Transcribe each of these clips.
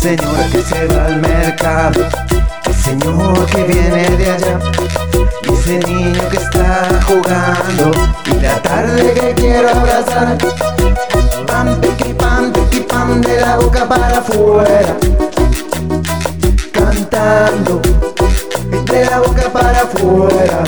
señor que se va al mercado, el señor que viene de allá, y ese niño que está jugando, y la tarde que quiero abrazar. Pam, piqui, pam, de la boca para afuera, cantando, de la boca para afuera.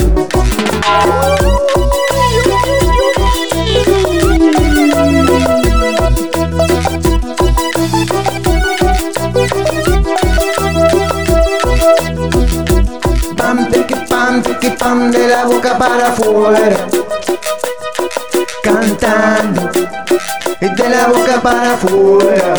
Piqui, pam, de la boca para afuera, cantando, de la boca para afuera.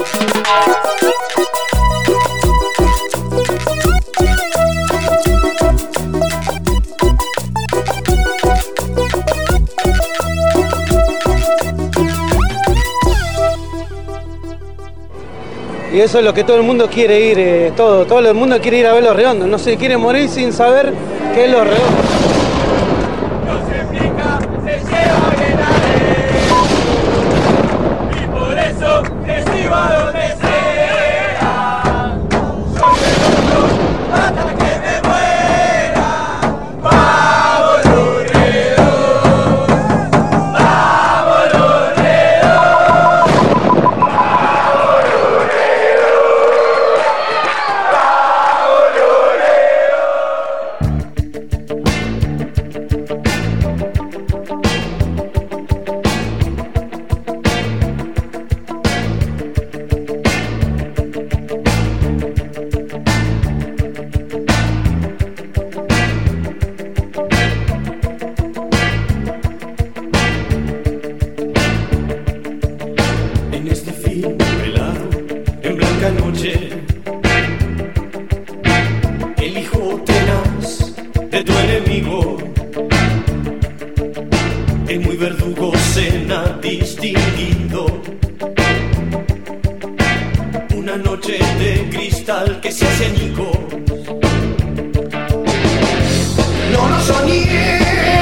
Y eso es lo que todo el mundo quiere ir, todo el mundo quiere ir a ver Los Redondos, no se quiere morir sin saber qué es Los Redondos. No se pica, se lleva Arenales, y por eso te sigo a donde sea. Soy redondo hasta que me muera. Vamos Los Redondos, vamos Los Redondos, vamos Los En este fin velado, en blanca noche, el hijo tenaz de tu enemigo, el muy verdugo cena distinguido. Una noche de cristal que se hace añicos. No lo soñé.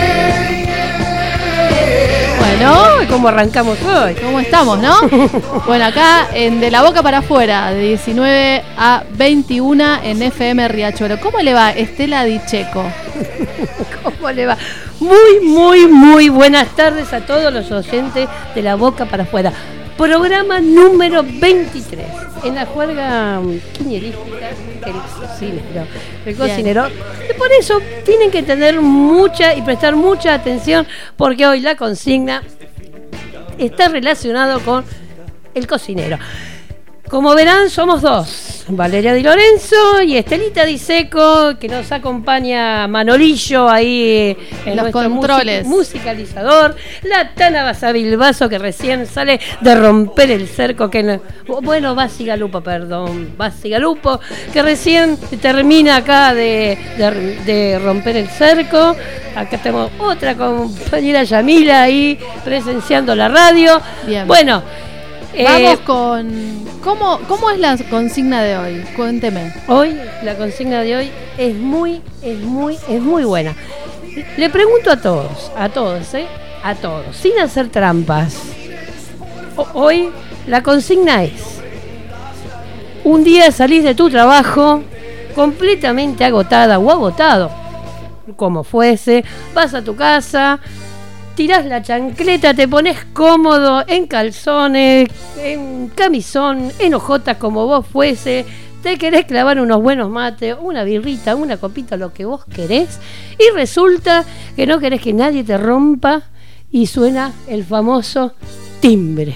Bueno, ¿cómo arrancamos hoy? ¿Cómo estamos, no? Bueno, acá en De la Boca para Afuera, de 19 a 21 en FM Riachuelo. ¿Cómo le va, Estela Dicheco? ¿Cómo le va? Muy buenas tardes a todos los oyentes de La Boca para Afuera. Programa número 23. En la juerga quinierística, el cocinero. Y por eso tienen que tener mucha y prestar mucha atención, porque hoy la consigna está relacionado con el cocinero. Como verán, somos dos, Valeria Di Lorenzo y Estelita Diceco, que nos acompaña Manolillo ahí en los controles, musicalizador, la Tana Basavilbaso, que recién sale de romper el cerco, Basi Galupo, que recién termina acá de romper el cerco. Acá tenemos otra compañera, Yamila, ahí presenciando la radio. Bien. Bueno, vamos con... ¿Cómo es la consigna de hoy? Cuénteme. Hoy, la consigna de hoy es muy buena. Le pregunto a todos, sin hacer trampas. Hoy la consigna es: un día salís de tu trabajo completamente agotada o agotado, como fuese, vas a tu casa, tirás la chancleta, te pones cómodo en calzones, en camisón, en ojotas, como vos fuese, te querés clavar unos buenos mates, una birrita, una copita, lo que vos querés, y resulta que no querés que nadie te rompa y suena el famoso timbre.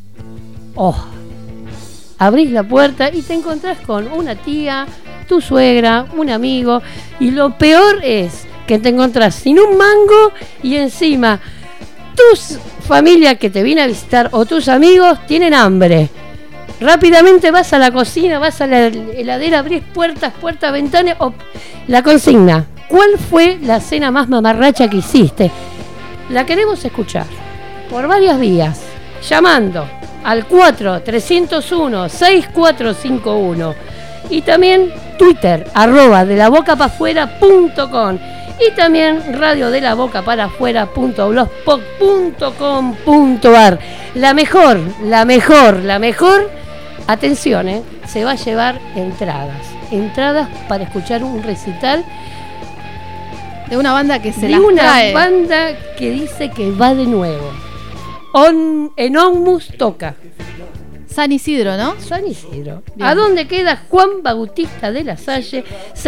Abrís la puerta y te encontrás con una tía, tu suegra, un amigo, y lo peor es que te encontrás sin un mango y encima tus familia que te viene a visitar o tus amigos tienen hambre. Rápidamente vas a la cocina, vas a la heladera, abrís puertas, ventanas. La consigna: ¿cuál fue la cena más mamarracha que hiciste? La queremos escuchar por varias vías, llamando al 4-301-6451 y también Twitter, @delabocapaafuera.com, y también radiodelabocaparafuera.blogspot.com.ar. La mejor atención, se va a llevar entradas para escuchar un recital de una banda que se de las una trae. banda que dice que va de nuevo. En Onmus toca San Isidro, ¿no? San Isidro. Bien. ¿A dónde queda Juan Bautista de la Salle?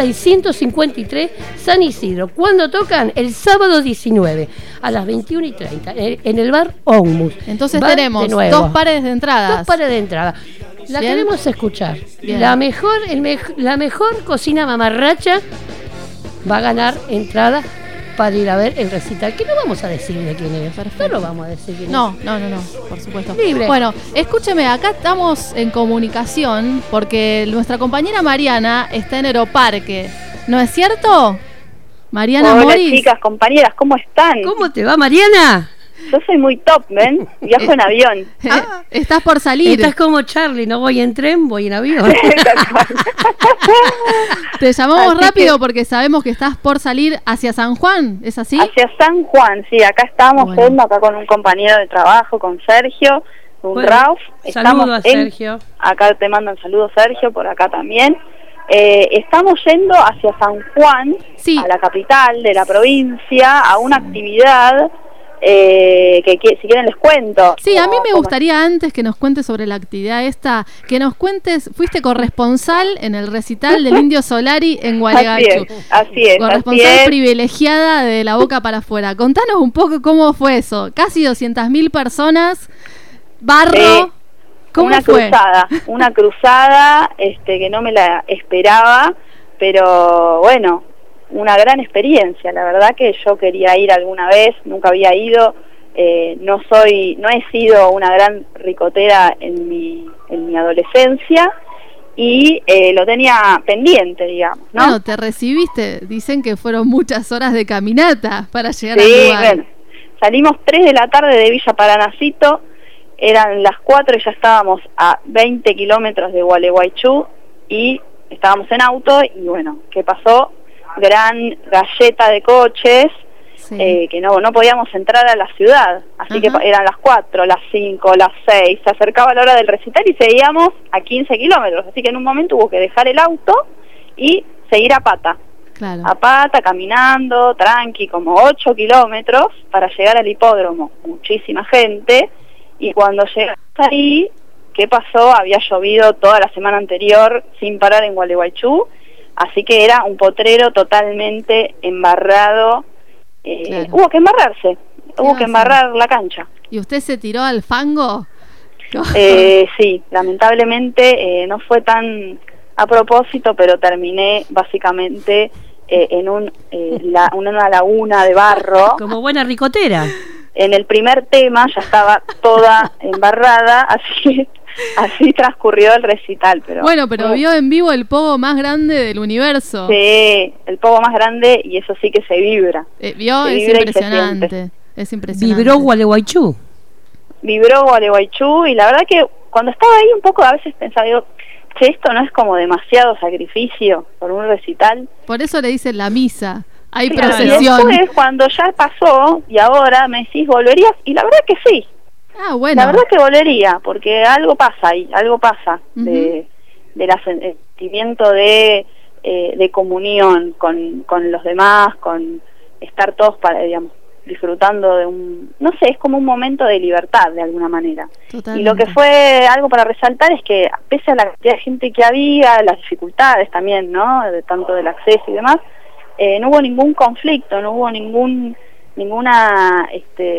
653 San Isidro. ¿Cuándo tocan? El sábado 19 a las 21:30 en el bar Onmus. Entonces Va tenemos de nuevo. 2 pares de entradas. 2 pares de entrada. La Bien. queremos escuchar. Bien. La mejor cocina mamarracha va a ganar entradas para ir a ver el recital, que no vamos a decir de quién es. Perfecto. No lo vamos a decir quién No, por supuesto. Libre. Bueno, escúcheme, acá estamos en comunicación porque nuestra compañera Mariana está en Aeroparque. ¿No es cierto? Mariana Hola Moris. chicas, compañeras, ¿cómo están? ¿Cómo te va, Mariana? Yo soy muy top, ¿ven? Viajo en avión. Estás por salir. Estás como Charlie, no voy en tren, voy en avión. Tal cual. Te llamamos Así rápido porque sabemos que estás por salir hacia San Juan, ¿es así? Hacia San Juan, sí, acá estamos Bueno. yendo, acá con un compañero de trabajo, con Sergio, un Bueno, Rauf. saludo a Sergio. Acá te mandan saludos, Sergio, por acá también. Estamos yendo hacia San Juan, Sí. a la capital de la provincia, a una actividad que si quieren les cuento. Sí, a mí me Como- gustaría antes que nos cuentes sobre la actividad esta, que nos cuentes, fuiste corresponsal en el recital del Indio Solari en Gualeguaychú. Así es. Corresponsal privilegiada de la boca para afuera. Contanos un poco cómo fue eso. Casi 200.000 personas, barro. ¿Cómo una fue? una cruzada que no me la esperaba, pero bueno, una gran experiencia. La verdad que yo quería ir alguna vez, nunca había ido. No he sido una gran ricotera en mi adolescencia y lo tenía pendiente, digamos, ¿no? Bueno, te recibiste. Dicen que fueron muchas horas de caminata para llegar al Sí, lugar. bueno, salimos 3 de la tarde de Villa Paranacito, eran las 4 y ya estábamos a 20 kilómetros de Gualeguaychú y estábamos en auto y bueno, ¿qué pasó? Gran galleta de coches, Sí. que no podíamos entrar a la ciudad, así Ajá. que eran las 4, las 5, las 6, se acercaba la hora del recital y seguíamos a 15 kilómetros, así que en un momento hubo que dejar el auto y seguir a pata. Claro. A pata, caminando, tranqui, como 8 kilómetros para llegar al hipódromo. Muchísima gente. Y cuando llegamos ahí, ¿qué pasó? Había llovido toda la semana anterior sin parar en Gualeguaychú. Así que era un potrero totalmente embarrado. Claro. Hubo que embarrarse. Hubo que hacer? embarrar la cancha. ¿Y usted se tiró al fango? Sí, lamentablemente no fue tan a propósito, pero terminé básicamente en una laguna de barro. Como buena ricotera. En el primer tema ya estaba toda embarrada, así transcurrió el recital. Pero Bueno, pero vio en vivo el pogo más grande del universo. Sí, el pogo más grande y eso sí que se vibra. Vio, Se es vibra y se impresionante. siente. Es impresionante. Vibró Gualeguaychú. Vibró Gualeguaychú y la verdad que cuando estaba ahí un poco a veces pensaba, digo, che, esto no es como demasiado sacrificio por un recital. Por eso le dicen la misa. Hay Claro, y procesión. después cuando ya pasó y ahora me decís, ¿volverías? Y la verdad que sí, Ah, bueno. la verdad que volvería, porque algo pasa ahí, algo pasa Ujú. del sentimiento de comunión con los demás, con estar todos digamos, disfrutando de no sé, es como un momento de libertad de alguna manera. Totalmente. Y lo que fue algo para resaltar es que pese a la cantidad de gente que había, las dificultades también, ¿no? Tanto del acceso y demás, no hubo ningún conflicto, no hubo ninguna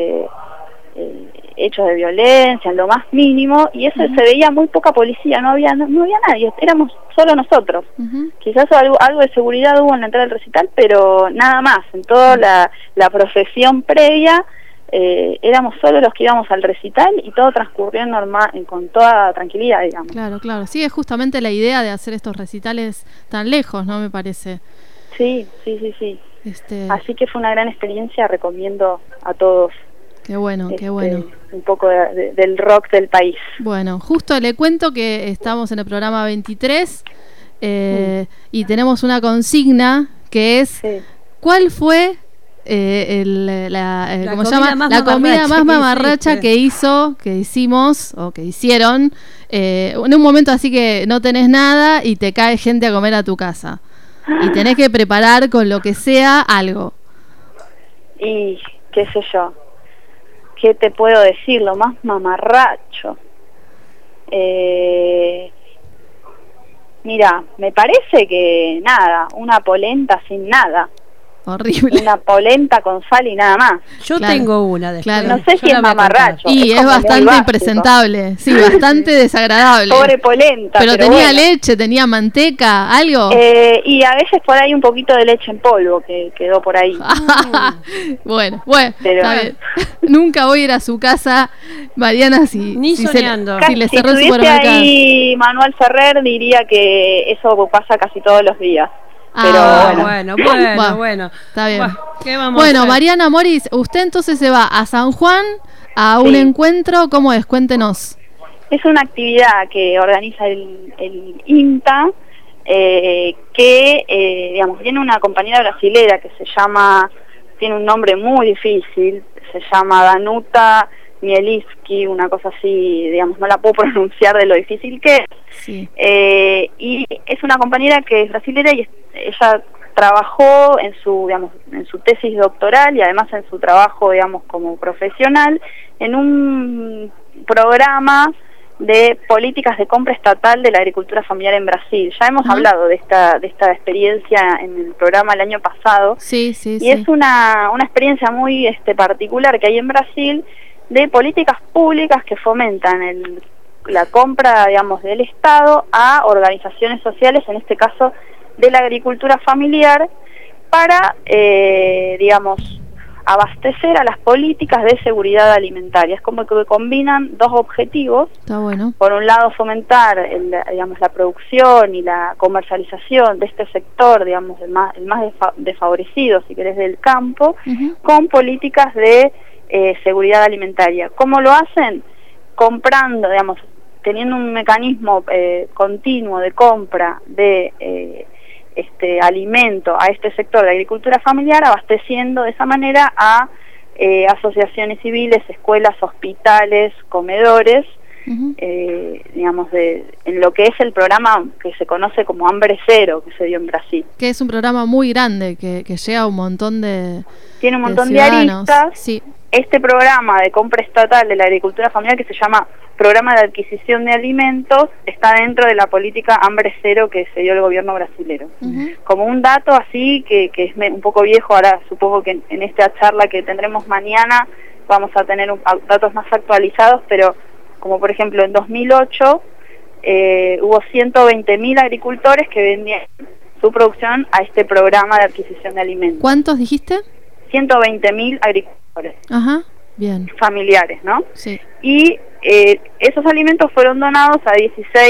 hechos de violencia, en lo más mínimo, y eso se veía muy poca policía, no había nadie, éramos solo nosotros. Ujú. Quizás algo de seguridad hubo en la entrada del recital, pero nada más, en toda la procesión previa éramos solo los que íbamos al recital y todo transcurrió normal, con toda tranquilidad, digamos. Claro, claro. Sí, es justamente la idea de hacer estos recitales tan lejos, ¿no? Me parece. Sí. Así que fue una gran experiencia, recomiendo a todos. Qué bueno, qué bueno. Un poco del rock del país. Bueno, justo le cuento que estamos en el programa 23 y tenemos una consigna que es Sí. ¿cuál fue ¿cómo se llama? La comida más mamarracha que hicimos o que hicieron en un momento así que no tenés nada y te cae gente a comer a tu casa y tenés que preparar con lo que sea algo. Y qué sé yo, ¿qué te puedo decir? Lo más mamarracho. Mira, me parece que nada, una polenta sin nada. Horrible. Una polenta con sal y nada más. Yo tengo una después. Claro. No sé si es mamarracho. Y es bastante impresentable. Sí, bastante desagradable. Pobre polenta. Pero tenía bueno. leche, tenía manteca, algo. Y a veces por ahí un poquito de leche en polvo que quedó por ahí. Bueno, Pero, está bien. Nunca voy a ir a su casa, Mariana, Ni soñando. Si le si cerró el estuviese supermercado. ahí Manuel Ferrer diría que eso pasa casi todos los días. Pero bueno. Está bien. ¿Qué vamos a hacer? Mariana Moris, usted entonces se va a San Juan a un encuentro, ¿cómo es? Cuéntenos. Es una actividad que organiza el INTA, que, digamos, tiene una compañera brasilera que tiene un nombre muy difícil, se llama Danuta Mielewski, una cosa así, digamos, no la puedo pronunciar de lo difícil que es. Sí. Y es una compañera que es brasilera y ella trabajó en su tesis doctoral y además en su trabajo, digamos, como profesional en un programa de políticas de compra estatal de la agricultura familiar en Brasil. Ya hemos hablado de esta experiencia en el programa el año pasado. Sí. Y es una experiencia muy particular que hay en Brasil de políticas públicas que fomentan la compra, digamos, del Estado a organizaciones sociales, en este caso de la agricultura familiar, para, digamos, abastecer a las políticas de seguridad alimentaria. Es como que combinan dos objetivos. Está bueno. Por un lado, fomentar la producción y la comercialización de este sector, digamos, el más desfavorecido, si querés, del campo, con políticas de seguridad alimentaria. ¿Cómo lo hacen? Comprando, digamos, teniendo un mecanismo continuo de compra de alimento a este sector de agricultura familiar, abasteciendo de esa manera a asociaciones civiles, escuelas, hospitales, comedores, digamos, en lo que es el programa que se conoce como Hambre Cero, que se dio en Brasil. Que es un programa muy grande, que llega a un montón de Tiene un montón de ciudadanos. aristas. Sí. Este programa de compra estatal de la agricultura familiar, que se llama Programa de Adquisición de Alimentos, está dentro de la política Hambre Cero que se dio el gobierno brasilero. Como un dato así, que es un poco viejo, ahora supongo que en esta charla que tendremos mañana vamos a tener datos más actualizados, pero como por ejemplo en 2008 hubo 120.000 agricultores que vendían su producción a este programa de adquisición de alimentos. ¿Cuántos dijiste? 120.000 agricultores. Ajá, bien. Familiares, ¿no? Sí. Y esos alimentos fueron donados a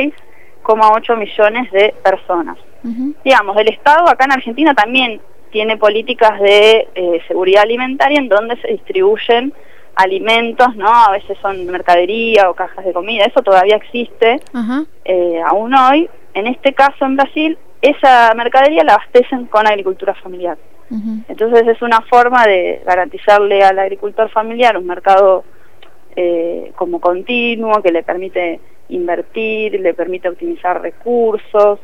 16,8 millones de personas. Digamos, el Estado acá en Argentina también tiene políticas de seguridad alimentaria en donde se distribuyen alimentos, ¿no? A veces son mercadería o cajas de comida, eso todavía existe aún hoy. En este caso en Brasil, esa mercadería la abastecen con agricultura familiar. Entonces es una forma de garantizarle al agricultor familiar un mercado como continuo, que le permite invertir, le permite optimizar recursos.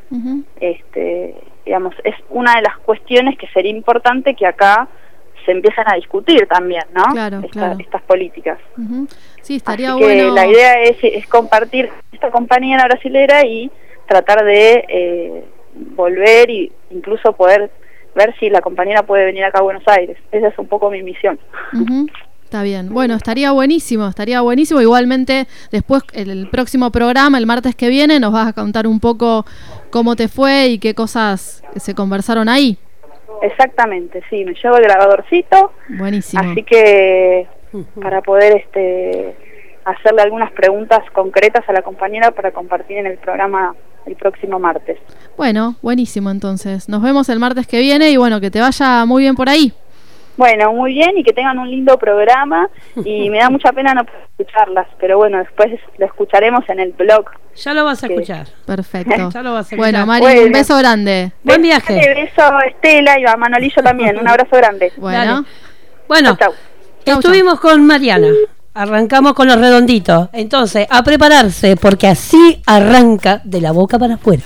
Digamos, es una de las cuestiones que sería importante que acá se empiezan a discutir también, ¿no? Claro. Estas políticas. Sí, estaría Así que bueno. la idea es compartir esta compañera brasilera y tratar de volver e incluso poder ver si la compañera puede venir acá a Buenos Aires. Esa es un poco mi misión. Está bien. Bueno, estaría buenísimo. Igualmente, después, el próximo programa, el martes que viene, nos vas a contar un poco cómo te fue y qué cosas se conversaron ahí. Exactamente, sí, me llevo el grabadorcito. Buenísimo. Así que para poder hacerle algunas preguntas concretas a la compañera para compartir en el programa el próximo martes. Bueno, buenísimo entonces. Nos vemos el martes que viene y bueno, que te vaya muy bien por ahí. Bueno, muy bien y que tengan un lindo programa y me da mucha pena no poder escucharlas, pero bueno, después lo escucharemos en el blog. Ya lo vas a escuchar. Perfecto. Ya lo vas a escuchar. Bueno, Mari, un beso grande. Buen viaje. Beso a Estela y a Manolillo también, un abrazo grande. Bueno. Dale. Bueno, Chau. estuvimos con Mariana. Arrancamos con los redonditos. Entonces, a prepararse, porque así arranca de la boca para afuera.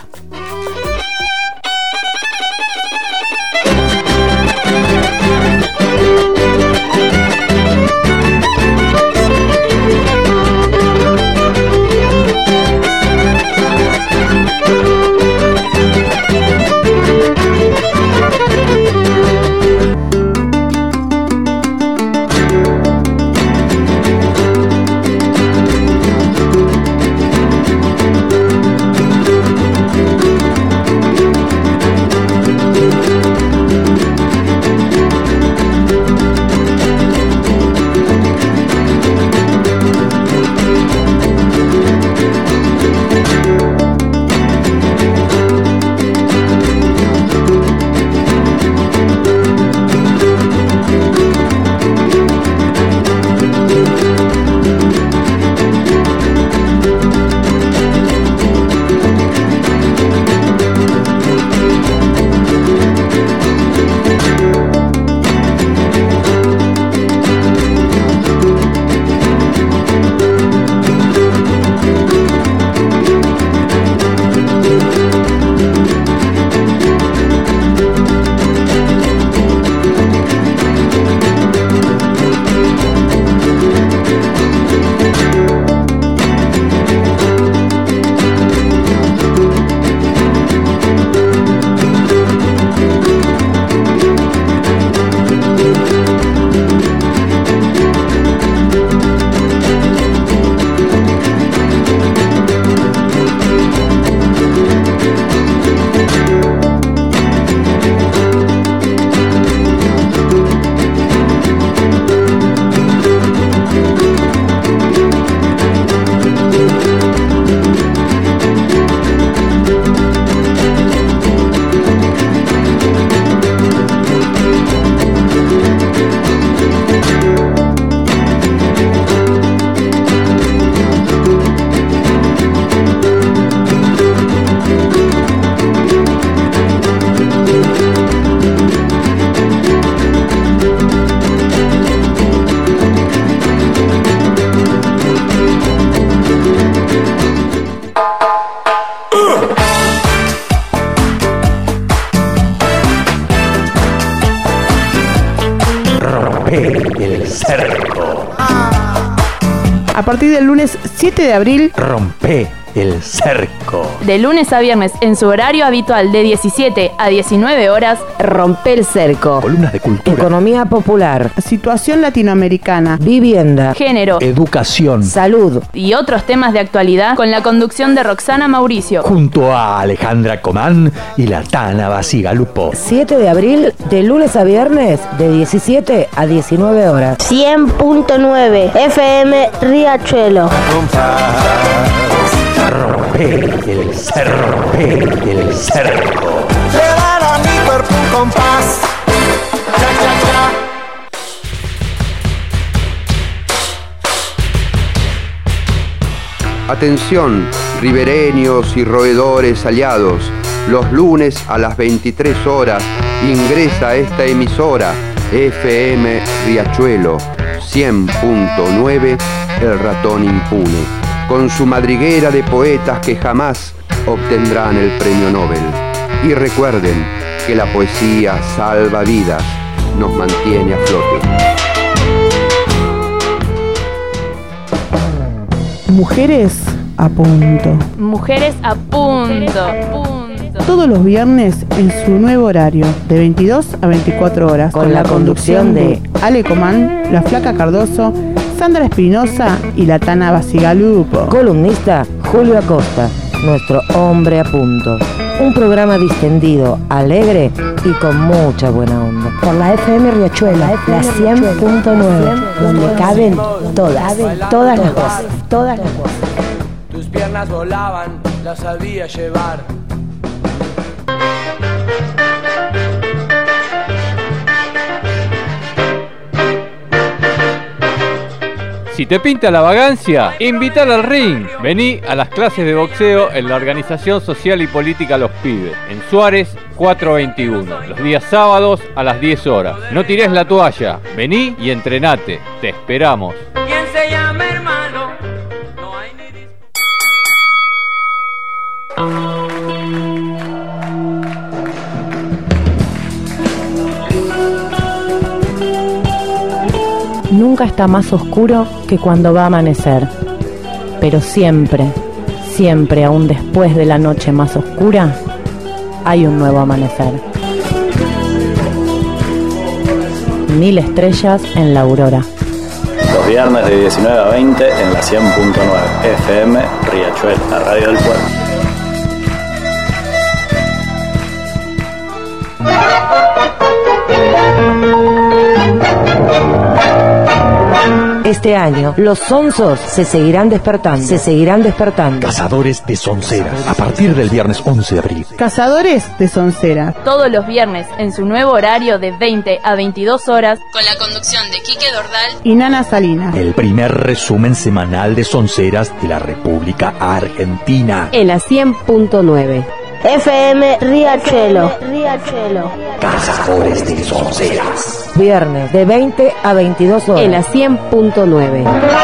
El cerco. A partir del lunes 7 de abril, Rompe el cerco. De lunes a viernes en su horario habitual de 17 a 19 horas, Rompe el cerco. Columnas de cultura. Economía popular. situación latinoamericana, Vivienda. género, Educación. Salud. y otros temas de actualidad con la conducción de Roxana Mauricio. Junto a Alejandra Comán y la Tana Basigalupo. 7 de abril, de lunes a viernes, de 17 a 19 horas. 100.9 FM Riachuelo. Rompe el cerco. Rompe el cerco. Llevar a mi cuerpo un compás. Cha, cha, cha. Atención, ribereños y roedores aliados. Los lunes a las 23 horas ingresa a esta emisora FM Riachuelo 100.9 El Ratón Impune, con su madriguera de poetas que jamás obtendrán el premio Nobel. Y recuerden que la poesía salva vidas, nos mantiene a flote. Mujeres a punto. Mujeres a punto. Todos los viernes en su nuevo horario, de 22 a 24 horas. Con la conducción de Ale Comán, La Flaca Cardoso, Sandra Espinosa y la Tana Basigalupo. Columnista Julio Acosta, nuestro hombre a punto. Un programa distendido, alegre y con mucha buena onda. Por la FM Riachuelo, la 100.9, donde caben todas las voces. Todas las voces. Tus piernas volaban, las sabía llevar. Si te pinta la vagancia, invítala al ring. Vení a las clases de boxeo en la Organización Social y Política Los Pibes, en Suárez 421, los días sábados a las 10 horas. No tires la toalla, vení y entrenate. Te esperamos. ¿Quién se llama hermano? No hay Nunca está más oscuro que cuando va a amanecer, pero siempre, siempre, aún después de la noche más oscura, hay un nuevo amanecer. 1000 estrellas en la aurora. Los viernes de 19 a 20 en la 100.9 FM Riachuelo, la radio del pueblo. Este año, los sonsos se seguirán despertando. Cazadores de sonceras, a partir del viernes 11 de abril. Cazadores de sonceras. Todos los viernes, en su nuevo horario de 20 a 22 horas, con la conducción de Quique Dordal y Nana Salina. El primer resumen semanal de sonceras de la República Argentina. En la 100.9 FM Riachuelo. Cazadores de sonceras. Viernes de 20 a 22 horas. En la 100.9.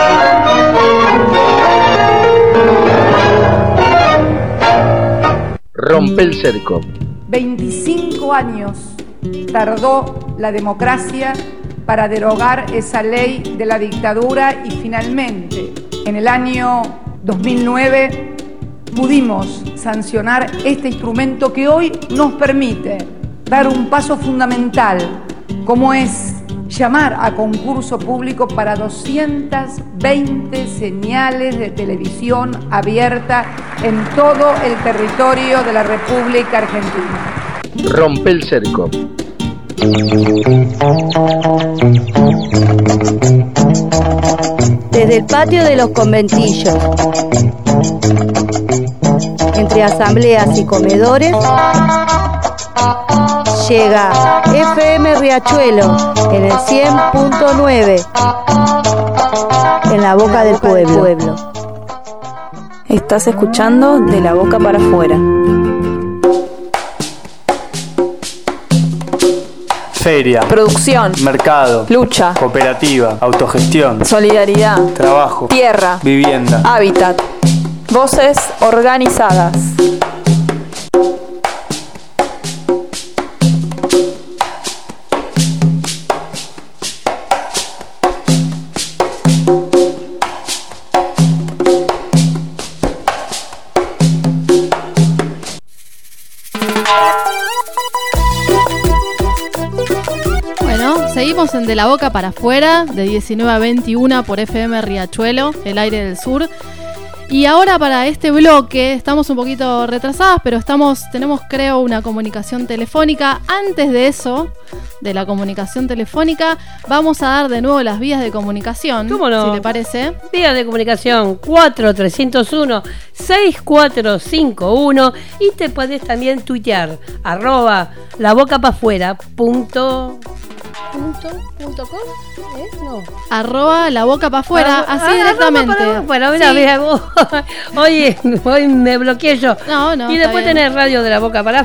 Rompe el cerco. 25 años tardó la democracia para derogar esa ley de la dictadura y finalmente, en el año 2009, pudimos sancionar este instrumento que hoy nos permite dar un paso fundamental, como es llamar a concurso público para 220 señales de televisión abierta en todo el territorio de la República Argentina. Rompe el cerco. Desde el patio de los conventillos, entre asambleas y comedores, llega FM Riachuelo en el 100.9, en la boca del pueblo. Estás escuchando De la Boca para Afuera. Feria, producción, mercado, lucha, cooperativa, autogestión, solidaridad, trabajo, tierra, vivienda, hábitat, voces organizadas. Seguimos en De la Boca para Afuera, de 19 a 21 por FM Riachuelo, el aire del sur. Y ahora para este bloque, estamos un poquito retrasadas, pero tenemos creo una comunicación telefónica. Antes de eso, de la comunicación telefónica, vamos a dar de nuevo las vías de comunicación. ¿Cómo no? Si le parece. Vías de comunicación 4301-6451 y te podés también tuitear @labocapafuera.com. No. @labocapafuera, así directamente. Bueno, mira, hoy me bloqueé yo. No, y después tenés radio de la boca para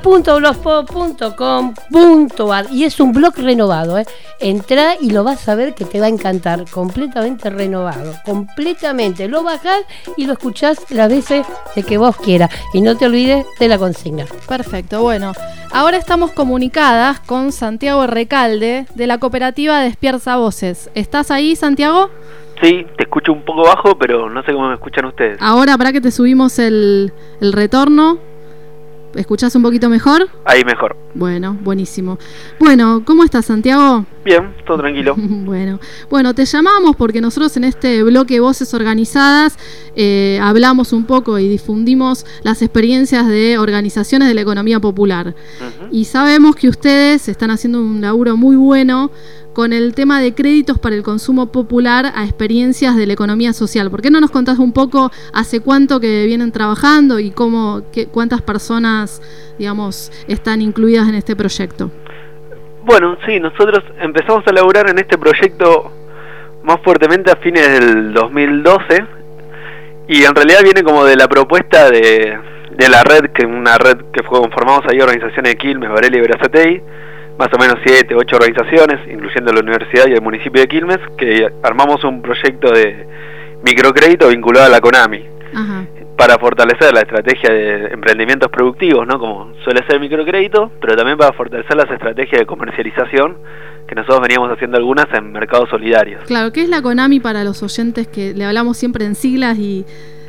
afuera.blogspot.com.ar y es un blog renovado, Entrá y lo vas a ver que te va a encantar, completamente renovado, completamente. Lo bajás y lo escuchás las veces de que vos quieras y no te olvides de la consigna. Perfecto, bueno, ahora estamos comunicadas con Santiago Recalde de la cooperativa Despierta Voces. ¿Estás ahí, Santiago? Sí, te escucho un poco bajo, pero no sé cómo me escuchan ustedes. Ahora, para que te subimos el retorno. ¿Escuchás un poquito mejor? Ahí mejor. Bueno, buenísimo. Bueno, ¿cómo estás, Santiago? Bien, todo tranquilo. Bueno, te llamamos porque nosotros en este bloque Voces Organizadas hablamos un poco y difundimos las experiencias de organizaciones de la economía popular. Y sabemos que ustedes están haciendo un laburo muy bueno con el tema de créditos para el consumo popular a experiencias de la economía social. ¿Por qué no nos contás un poco hace cuánto que vienen trabajando y cuántas personas, digamos, están incluidas en este proyecto? Bueno, sí, nosotros empezamos a laburar en este proyecto más fuertemente a fines del 2012, y en realidad viene como de la propuesta de la red, una red que conformamos ahí, organizaciones de Quilmes, Varela y Berazategui, más o menos 7, 8 organizaciones, incluyendo la universidad y el municipio de Quilmes, que armamos un proyecto de microcrédito vinculado a la CONAMI. Ajá. Para fortalecer la estrategia de emprendimientos productivos, ¿no? Como suele ser el microcrédito, pero también para fortalecer las estrategias de comercialización que nosotros veníamos haciendo algunas en mercados solidarios. Claro, ¿qué es la CONAMI para los oyentes que le hablamos siempre en siglas y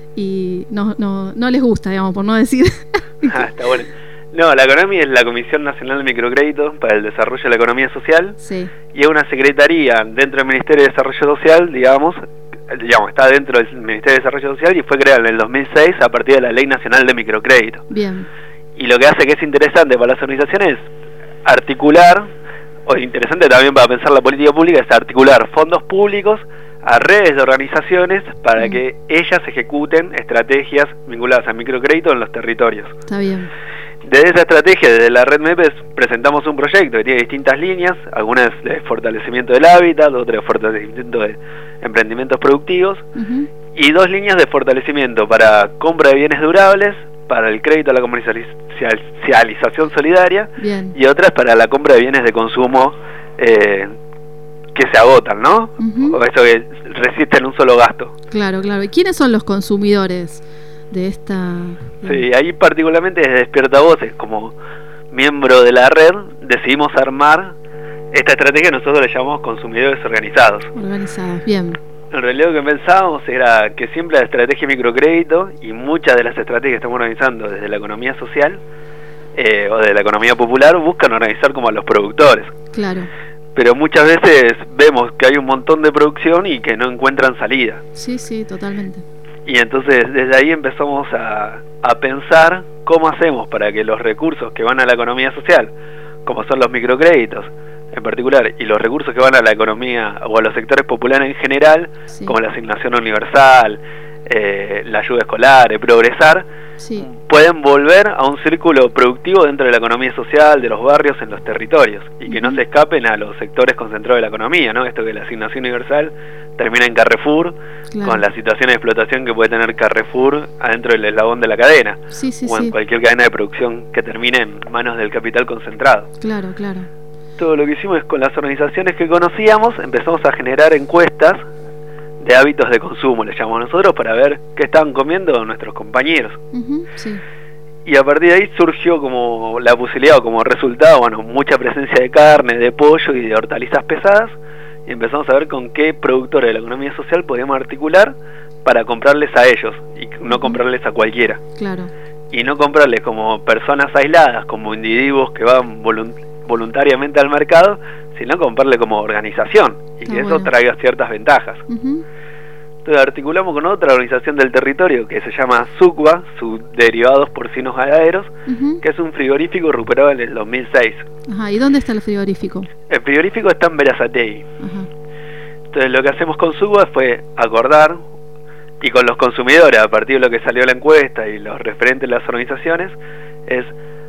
no les gusta, digamos, por no decir? Está bueno. No, la CONAMI es la Comisión Nacional de Microcrédito para el Desarrollo de la Economía Social, sí. Y es una secretaría dentro del Ministerio de Desarrollo Social, digamos, está dentro del Ministerio de Desarrollo Social y fue creada en el 2006 a partir de la Ley Nacional de Microcrédito. Bien. Y lo que hace que es interesante para las organizaciones es articular, o interesante también para pensar la política pública, es articular fondos públicos a redes de organizaciones para que ellas ejecuten estrategias vinculadas al microcrédito en los territorios. Está bien. Desde esa estrategia, desde la red MEPES, presentamos un proyecto que tiene distintas líneas, algunas de fortalecimiento del hábitat, otras de fortalecimiento de emprendimientos productivos, y 2 líneas de fortalecimiento para compra de bienes durables, para el crédito a la comercialización solidaria, bien. Y otras para la compra de bienes de consumo que se agotan, ¿no? O eso que resisten un solo gasto. Claro, claro. ¿Y quiénes son los consumidores de esta? Sí, ahí particularmente desde Despierta Voces, como miembro de la red, decidimos armar esta estrategia que nosotros le llamamos consumidores organizados. Organizados, bien. En realidad lo que pensábamos era que siempre la estrategia de microcrédito y muchas de las estrategias que estamos organizando desde la economía social o de la economía popular buscan organizar como a los productores. Claro. Pero muchas veces vemos que hay un montón de producción y que no encuentran salida. Sí, sí, totalmente. Y entonces desde ahí empezamos a pensar cómo hacemos para que los recursos que van a la economía social, como son los microcréditos en particular, y los recursos que van a la economía o a los sectores populares en general, sí, como la asignación universal, la ayuda escolar, el progresar, sí, pueden volver a un círculo productivo dentro de la economía social, de los barrios, en los territorios, y que no se escapen a los sectores concentrados de la economía, ¿no? Esto que la asignación universal termina en Carrefour, claro, con la situación de explotación que puede tener Carrefour adentro del eslabón de la cadena, sí, sí, o en sí, cualquier cadena de producción que termine en manos del capital concentrado. Claro, claro. Todo lo que hicimos es, con las organizaciones que conocíamos, empezamos a generar encuestas de hábitos de consumo, le llamamos nosotros, para ver qué estaban comiendo nuestros compañeros. Sí. Y a partir de ahí surgió como la posibilidad, o como resultado, bueno, mucha presencia de carne, de pollo y de hortalizas pesadas, y empezamos a ver con qué productores de la economía social podíamos articular para comprarles a ellos, y no comprarles a cualquiera. Claro. Y no comprarles como personas aisladas, como individuos que van voluntariamente al mercado, sino comprarle como organización, y que eso traiga ciertas ventajas. Entonces articulamos con otra organización del territorio que se llama SUCBA, Subderivados Porcinos Ganaderos, que es un frigorífico recuperado en el 2006. Ajá, ¿y dónde está el frigorífico? El frigorífico está en Berazategui. Entonces lo que hacemos con SUCBA fue acordar, y con los consumidores, a partir de lo que salió la encuesta y los referentes de las organizaciones, es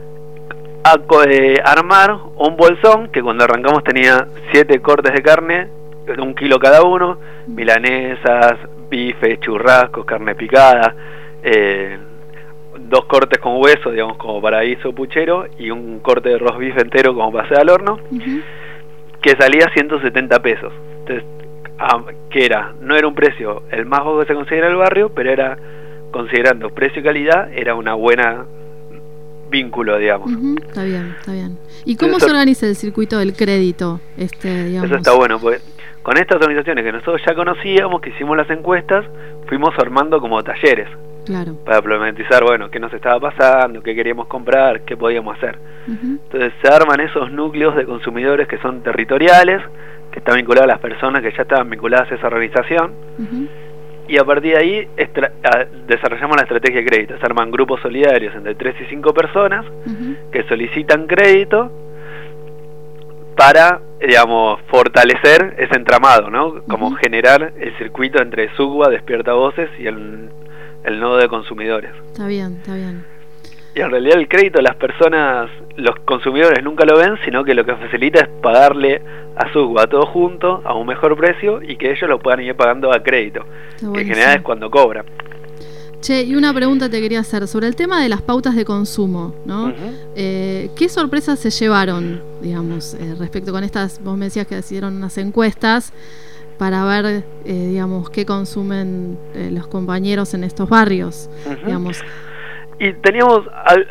armar un bolsón que cuando arrancamos tenía 7 cortes de carne, 1 kilo cada uno, milanesas, bife, churrascos, carne picada, 2 cortes con hueso, digamos, como paraíso puchero, y un corte de roast beef entero como para hacer al horno, que salía 170 pesos. Entonces, que no era un precio el más bajo que se considera el barrio, pero era, considerando precio y calidad, era una buena vínculo, digamos. Está bien, está bien. ¿Y cómo se organiza el circuito del crédito? Digamos? Eso está bueno, porque con estas organizaciones que nosotros ya conocíamos, que hicimos las encuestas, fuimos armando como talleres. Claro. Para problematizar, bueno, qué nos estaba pasando, qué queríamos comprar, qué podíamos hacer. Entonces se arman esos núcleos de consumidores que son territoriales, que están vinculados a las personas que ya estaban vinculadas a esa organización, y a partir de ahí desarrollamos la estrategia de crédito. Se arman grupos solidarios entre 3 y 5 personas que solicitan crédito para, digamos, fortalecer ese entramado, ¿no? Como generar el circuito entre SUCBA, Despierta Voces y el nodo de consumidores. Está bien, está bien. Y en realidad el crédito las personas, los consumidores nunca lo ven, sino que lo que facilita es pagarle a SUBA todo junto a un mejor precio y que ellos lo puedan ir pagando a crédito, que en general es cuando cobran. Che, y una pregunta te quería hacer sobre el tema de las pautas de consumo, ¿no? ¿Qué sorpresas se llevaron, digamos, respecto con estas? Vos me decías que hicieron unas encuestas para ver, digamos, qué consumen los compañeros en estos barrios, digamos. Y teníamos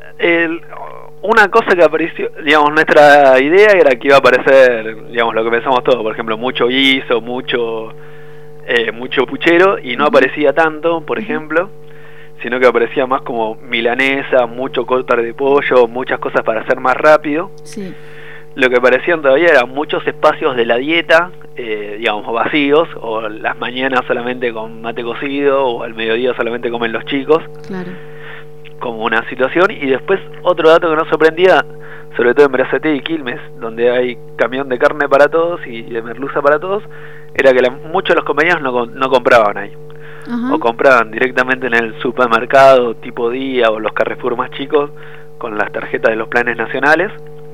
una cosa que apareció, digamos, nuestra idea era que iba a aparecer, digamos, lo que pensamos todos, por ejemplo, mucho guiso, mucho puchero, y no aparecía tanto, por ejemplo, sino que aparecía más como milanesa, mucho cóctel de pollo, muchas cosas para hacer más rápido. Sí. Lo que aparecían todavía eran muchos espacios de la dieta, digamos, vacíos, o las mañanas solamente con mate cocido, o al mediodía solamente comen los chicos. Claro. Como una situación. Y después otro dato que nos sorprendía, sobre todo en Berazategui y Quilmes, donde hay camión de carne para todos y de merluza para todos, era que muchos de los compañeros no compraban ahí. Ajá. O compraban directamente en el supermercado tipo día o los Carrefour más chicos con las tarjetas de los planes nacionales,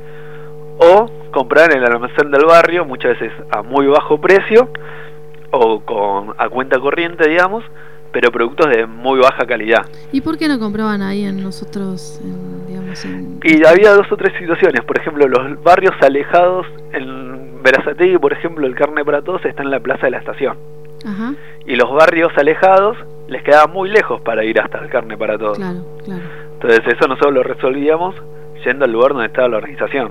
o compraban en el almacén del barrio, muchas veces a muy bajo precio o a cuenta corriente, digamos, pero productos de muy baja calidad. ¿Y por qué no compraban ahí en nosotros, Y había dos o tres situaciones, por ejemplo, los barrios alejados, en Berazategui, por ejemplo, el Carne para Todos está en la Plaza de la Estación. Ajá. Y los barrios alejados les quedaba muy lejos para ir hasta el Carne para Todos. Claro, claro. Entonces eso nosotros lo resolvíamos yendo al lugar donde estaba la organización.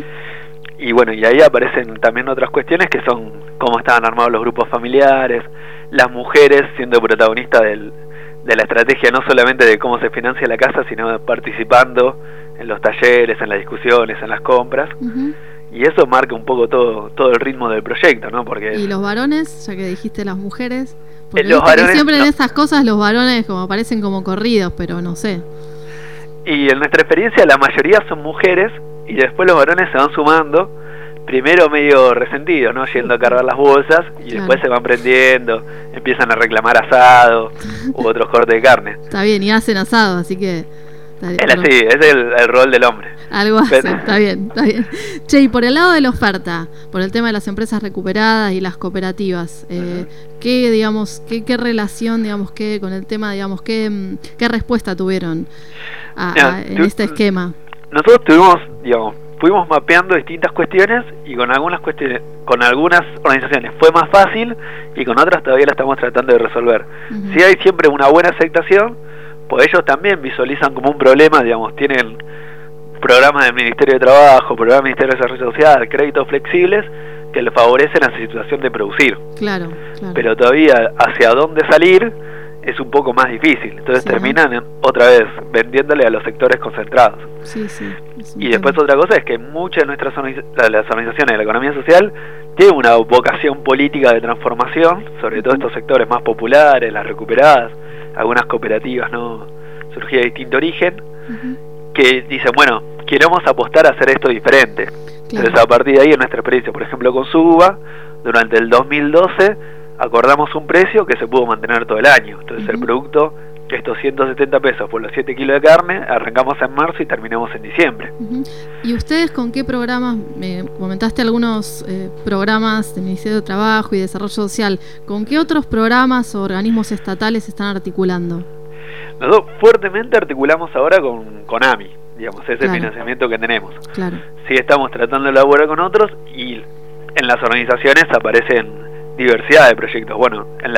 Y bueno, y ahí aparecen también otras cuestiones que son cómo estaban armados los grupos familiares, las mujeres siendo protagonistas de la estrategia, no solamente de cómo se financia la casa, sino participando en los talleres, en las discusiones, en las compras. Y eso marca un poco todo el ritmo del proyecto, ¿no? Porque ¿y los varones, ya que dijiste las mujeres? Porque los varones, siempre en estas cosas los varones como aparecen como corridos, pero no sé. Y en nuestra experiencia la mayoría son mujeres y después los varones se van sumando, primero medio resentidos, ¿no? Yendo a cargar las bolsas y después se van prendiendo, empiezan a reclamar asado u otros cortes de carne. Está bien, y hacen asado, así que... Es así, es el rol del hombre. Algo así, está bien, está bien. Che, y por el lado de la oferta, por el tema de las empresas recuperadas y las cooperativas, ¿qué, digamos, qué relación, digamos, con el tema, digamos, qué respuesta tuvieron en este esquema? Nosotros fuimos mapeando distintas cuestiones y con algunas organizaciones fue más fácil y con otras todavía la estamos tratando de resolver. Si hay siempre una buena aceptación, pues ellos también visualizan como un problema, digamos, tienen programas del Ministerio de Trabajo, programas del Ministerio de Desarrollo Social, créditos flexibles que les favorecen a la situación de producir. Claro. Pero todavía hacia dónde salir es un poco más difícil. Entonces terminan otra vez vendiéndole a los sectores concentrados. Sí. Y después otra cosa es que muchas de nuestras las organizaciones de la economía social tienen una vocación política de transformación, sobre todo estos sectores más populares, las recuperadas, algunas cooperativas no surgidas de distinto origen, que dicen, bueno, queremos apostar a hacer esto diferente. Entonces a partir de ahí, en nuestra experiencia, por ejemplo con SUBA, durante el 2012 acordamos un precio que se pudo mantener todo el año. Entonces el producto, estos 170 pesos por los 7 kilos de carne, arrancamos en marzo y terminamos en diciembre. ¿Y ustedes con qué programas? Me comentaste algunos programas del Ministerio de Trabajo y Desarrollo Social. ¿Con qué otros programas o organismos estatales se están articulando? Nosotros fuertemente articulamos ahora con AMI, digamos, ese financiamiento que tenemos. Claro. Sí, estamos tratando de elaborar con otros y en las organizaciones aparecen diversidad de proyectos. Bueno, en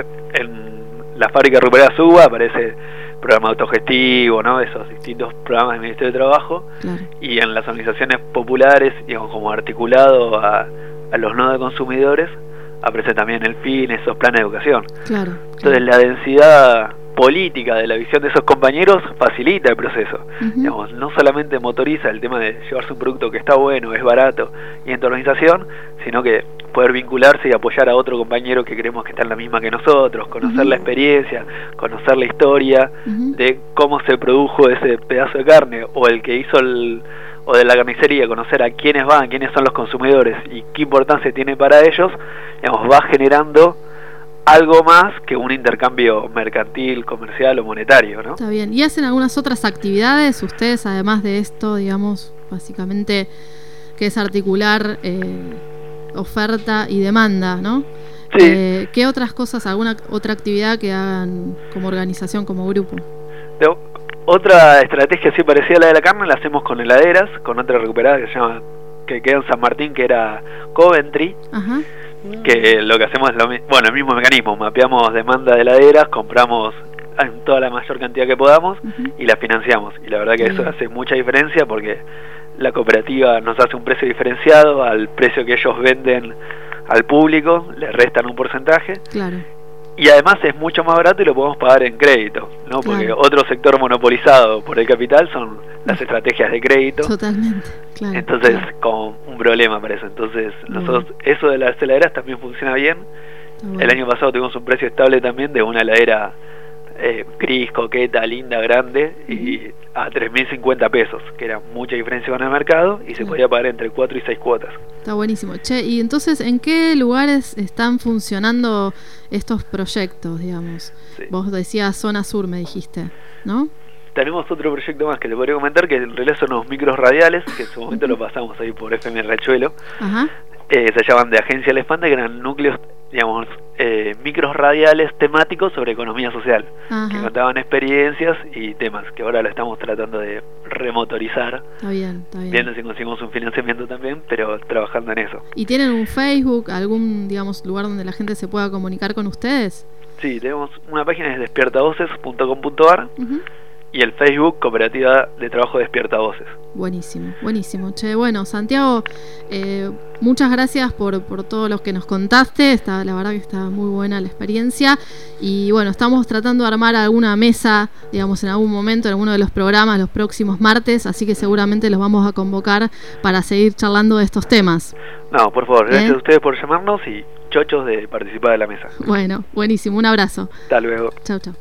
la fábrica recuperada SUBA aparece programa autogestivo, ¿no? Esos distintos programas del Ministerio de Trabajo. Y en las organizaciones populares, digamos, como articulado a los no de consumidores, aparece también el FIN, esos planes de educación. Entonces la densidad política de la visión de esos compañeros facilita el proceso. Digamos, no solamente motoriza el tema de llevarse un producto que está bueno, es barato y en tu organización, sino que poder vincularse y apoyar a otro compañero que creemos que está en la misma que nosotros, conocer la experiencia, conocer la historia de cómo se produjo ese pedazo de carne, o el que hizo o de la carnicería, conocer a quiénes van, quiénes son los consumidores y qué importancia tiene para ellos, digamos, va generando algo más que un intercambio mercantil, comercial o monetario, ¿no? Está bien. ¿Y hacen algunas otras actividades ustedes, además de esto, digamos, básicamente, que es articular oferta y demanda, ¿no? Sí. ¿Qué otras cosas, alguna otra actividad que hagan como organización, como grupo? Otra estrategia así parecida a la de la carne la hacemos con heladeras, con otra recuperada que se llama, que queda en San Martín, que era Coventry. Ajá. Que lo que hacemos es el mismo mecanismo, mapeamos demanda de heladeras, compramos en toda la mayor cantidad que podamos y la financiamos, y la verdad que eso hace mucha diferencia porque la cooperativa nos hace un precio diferenciado al precio que ellos venden al público, le restan un porcentaje. Claro. Y además es mucho más barato y lo podemos pagar en crédito, ¿no? Porque otro sector monopolizado por el capital son las estrategias de crédito. Totalmente, claro. Entonces, con un problema para eso. Entonces, nosotros, eso de las heladeras también funciona bien. Bueno. El año pasado tuvimos un precio estable también de una heladera gris, coqueta, linda, grande, y a 3.050 pesos, que era mucha diferencia con el mercado, y se podía pagar entre 4 y 6 cuotas. Está buenísimo. Che, y entonces, ¿en qué lugares están funcionando estos proyectos, digamos? Sí. Vos decías zona sur, me dijiste, ¿no? Tenemos otro proyecto más que te podría comentar, que en realidad son unos micros radiales, que en su momento lo pasamos ahí por FM Riachuelo. Ajá. Se llaman de Agencia La Espanta, que eran núcleos, digamos, micros radiales temáticos sobre economía social. Ajá. Que contaban experiencias y temas, que ahora lo estamos tratando de remotorizar. Está bien, está bien. Viendo si conseguimos un financiamiento también, pero trabajando en eso. ¿Y tienen un Facebook, algún, digamos, lugar donde la gente se pueda comunicar con ustedes? Sí, tenemos una página, es despiertavoces.com.ar. Y el Facebook, Cooperativa de Trabajo Despierta Voces. Buenísimo, buenísimo. Che, bueno, Santiago, muchas gracias por todo lo que nos contaste. La verdad que está muy buena la experiencia. Y bueno, estamos tratando de armar alguna mesa, digamos, en algún momento, en alguno de los programas, los próximos martes. Así que seguramente los vamos a convocar para seguir charlando de estos temas. No, por favor, gracias a ustedes por llamarnos y chochos de participar de la mesa. Bueno, buenísimo, un abrazo. Hasta luego. Chau, chau.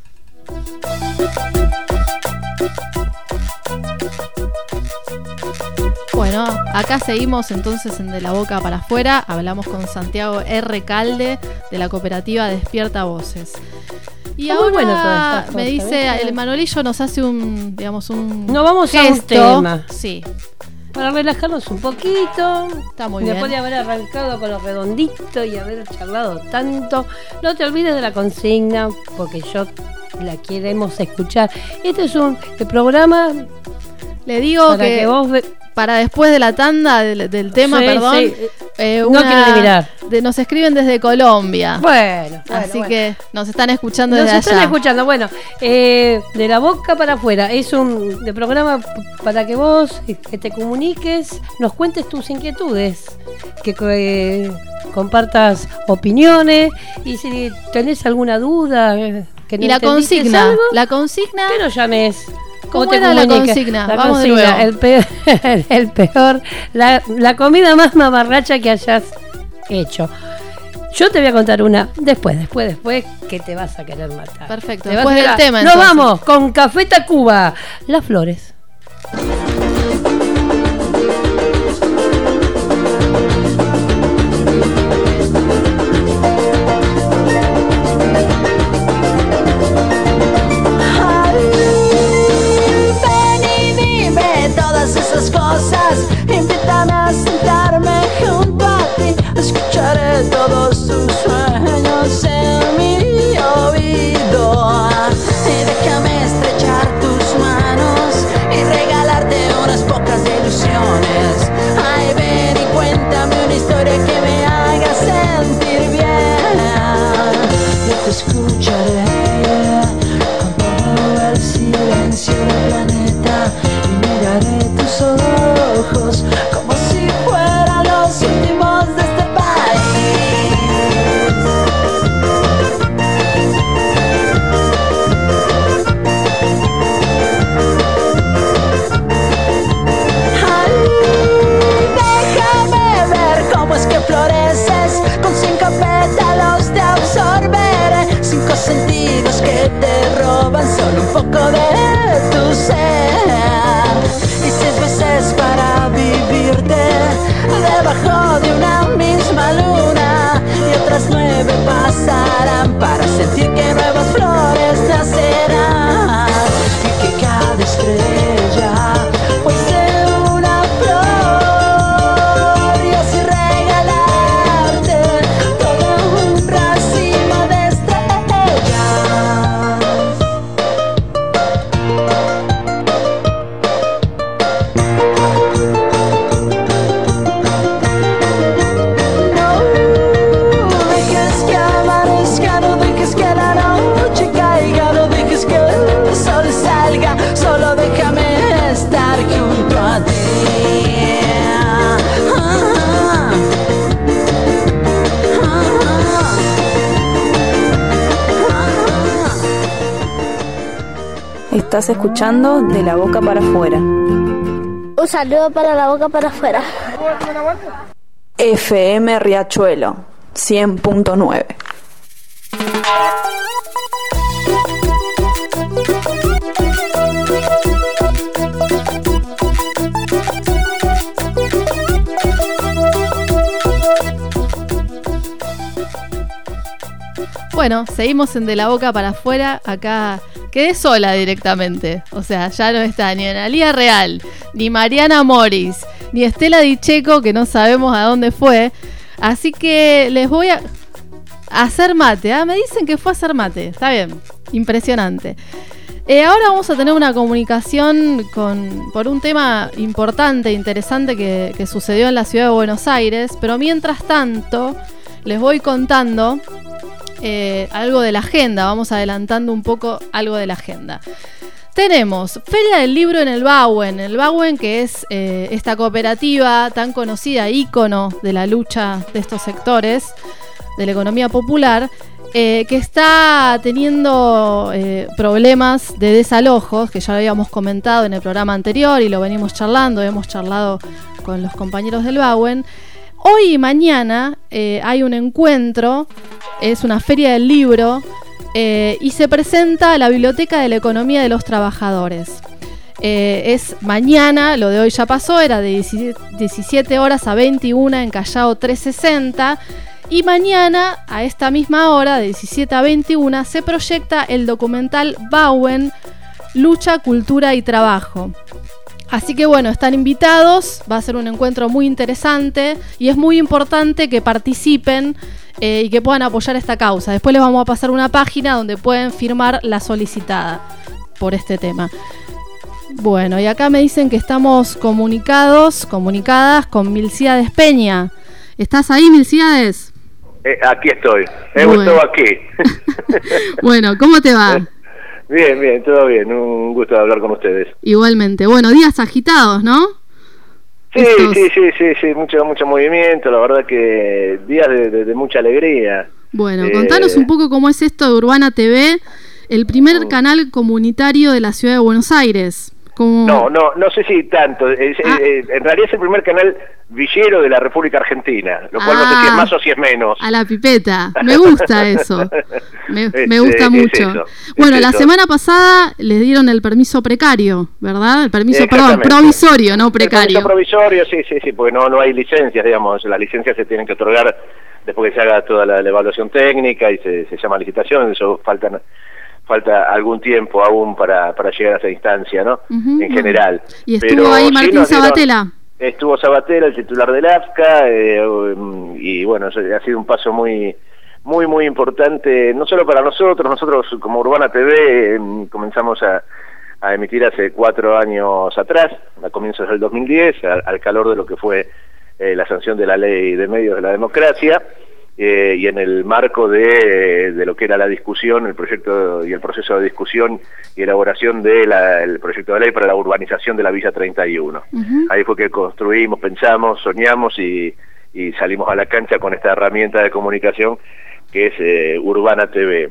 Bueno, acá seguimos entonces en De la Boca para Afuera. Hablamos con Santiago R. Calde de la cooperativa Despierta Voces. Y ahora bueno todas estas me cosas, dice, ¿ves? el Manolillo nos hace un, digamos, un No, vamos gesto. a un tema. Sí. Para relajarnos un poquito. Está muy Después bien. de haber arrancado con lo redondito y haber charlado tanto, no te olvides de la consigna, porque la queremos escuchar. Este es el programa. Le digo para que vos para después de la tanda del tema, sí, perdón. Sí. No quiero ni mirar. Nos escriben desde Colombia. Bueno. Así que nos están escuchando nos desde están allá. escuchando. Bueno, De la Boca para Afuera es un programa para que vos que te comuniques, nos cuentes tus inquietudes, que compartas opiniones y si tenés alguna duda. Que no y la consigna, que nos llames. ¿Cómo era la consigna? Vamos de nuevo. El peor, la comida más mamarracha que hayas hecho. Yo te voy a contar una después que te vas a querer matar. Perfecto, después del tema. Nos vamos con Café Tacuba, Las Flores. Esas cosas, invítame a sentarme junto a ti, escucharé todos tus sueños en mi oído y déjame estrechar tus manos y regalarte unas pocas ilusiones. Ay, ven y cuéntame una historia que me haga sentir bien. Yo te escucharé con todo el silencio del planeta y miraré tus ojos como si fueran los últimos de este país. Ay, déjame ver cómo es que floreces. Con 5 pétalos te absorberé, 5 sentidos que te roban solo un poco de tu ser. Y 6 veces para vivirte debajo de una misma luna y otras 9 pasar Estás escuchando De la Boca para Afuera. Un saludo para La Boca para Afuera. FM Riachuelo 100.9. Bueno, seguimos en De la Boca para Afuera. Acá quedé sola directamente. O sea, ya no está ni Analía Real, ni Mariana Moris, ni Estela Dicheco, que no sabemos a dónde fue. Así que les voy a hacer mate. Me dicen que fue a hacer mate. Está bien, impresionante. Ahora vamos a tener una comunicación por un tema importante, interesante que sucedió en la ciudad de Buenos Aires. Pero mientras tanto, les voy contando algo de la agenda. Vamos adelantando un poco algo de la agenda. Tenemos Feria del Libro en el Bauen, que es esta cooperativa tan conocida, ícono de la lucha de estos sectores de la economía popular, que está teniendo problemas de desalojos, que ya lo habíamos comentado en el programa anterior y lo venimos charlando, hemos charlado con los compañeros del Bauen. Hoy y mañana hay un encuentro, es una feria del libro, y se presenta la Biblioteca de la Economía de los Trabajadores. Es mañana, lo de hoy ya pasó, era de 17 horas a 21 en Callao 360, y mañana a esta misma hora, de 17 a 21, se proyecta el documental Bauen, Lucha, Cultura y Trabajo. Así que bueno, están invitados, va a ser un encuentro muy interesante y es muy importante que participen y que puedan apoyar esta causa. Después les vamos a pasar una página donde pueden firmar la solicitada por este tema. Bueno, y acá me dicen que estamos comunicadas con Milcíades Peña. ¿Estás ahí, Milcíades? Aquí estoy, estoy aquí. Bueno, ¿cómo te va? Bien, todo bien, un gusto hablar con ustedes. Igualmente, bueno, días agitados, ¿no? Sí, mucho movimiento, la verdad que días de mucha alegría. Bueno, contanos un poco cómo es esto de Urbana TV, el primer canal comunitario de la ciudad de Buenos Aires. No sé si tanto, en realidad es el primer canal villero de la República Argentina, lo cual no sé si es más o si es menos. A la pipeta, me gusta eso, me gusta mucho. Bueno, la semana pasada les dieron el permiso precario, ¿verdad? El permiso, provisorio, no precario. El permiso provisorio, sí, porque no hay licencias, digamos, las licencias se tienen que otorgar después que se haga toda la evaluación técnica y se llama licitación, eso falta algún tiempo aún para llegar a esa instancia, ¿no? En general. ¿Y estuvo ahí Martín Sabatella? Estuvo Sabatella, el titular del AFCA, y bueno, ha sido un paso muy importante, no solo para nosotros como Urbana TV comenzamos a emitir hace 4 años atrás, a comienzos del 2010, al calor de lo que fue la sanción de la Ley de Medios de la Democracia, y en el marco de lo que era la discusión, el proyecto y el proceso de discusión y elaboración del proyecto de ley para la urbanización de la Villa 31. Ahí fue que construimos, pensamos, soñamos y salimos a la cancha con esta herramienta de comunicación que es Urbana TV.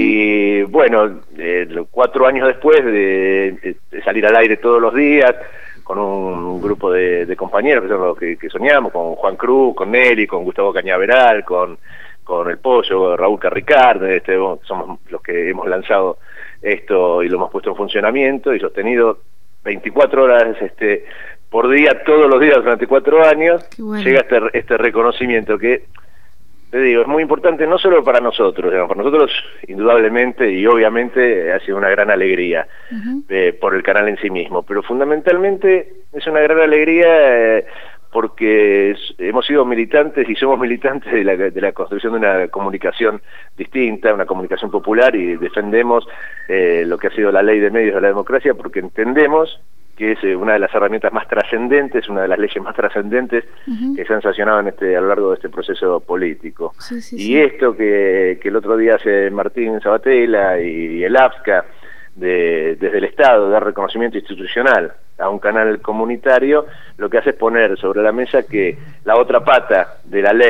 Y bueno, 4 años después de salir al aire todos los días, con un grupo de compañeros que son los que soñamos, con Juan Cruz, con Nelly, con Gustavo Cañaveral, con El Pollo, Raúl Carricard, somos los que hemos lanzado esto y lo hemos puesto en funcionamiento y sostenido 24 horas por día, todos los días durante 4 años. Bueno. Llega este reconocimiento que, te digo, es muy importante no solo para nosotros, digamos, para nosotros indudablemente y obviamente ha sido una gran alegría por el canal en sí mismo, pero fundamentalmente es una gran alegría porque hemos sido militantes y somos militantes de la construcción de una comunicación distinta, una comunicación popular, y defendemos lo que ha sido la Ley de Medios de la Democracia porque entendemos que es una de las herramientas más trascendentes, una de las leyes más trascendentes que se han sancionado a lo largo de este proceso político. Sí. Esto que el otro día hace Martín Sabatella y el AFCA desde el Estado, dar reconocimiento institucional a un canal comunitario, lo que hace es poner sobre la mesa que la otra pata de la ley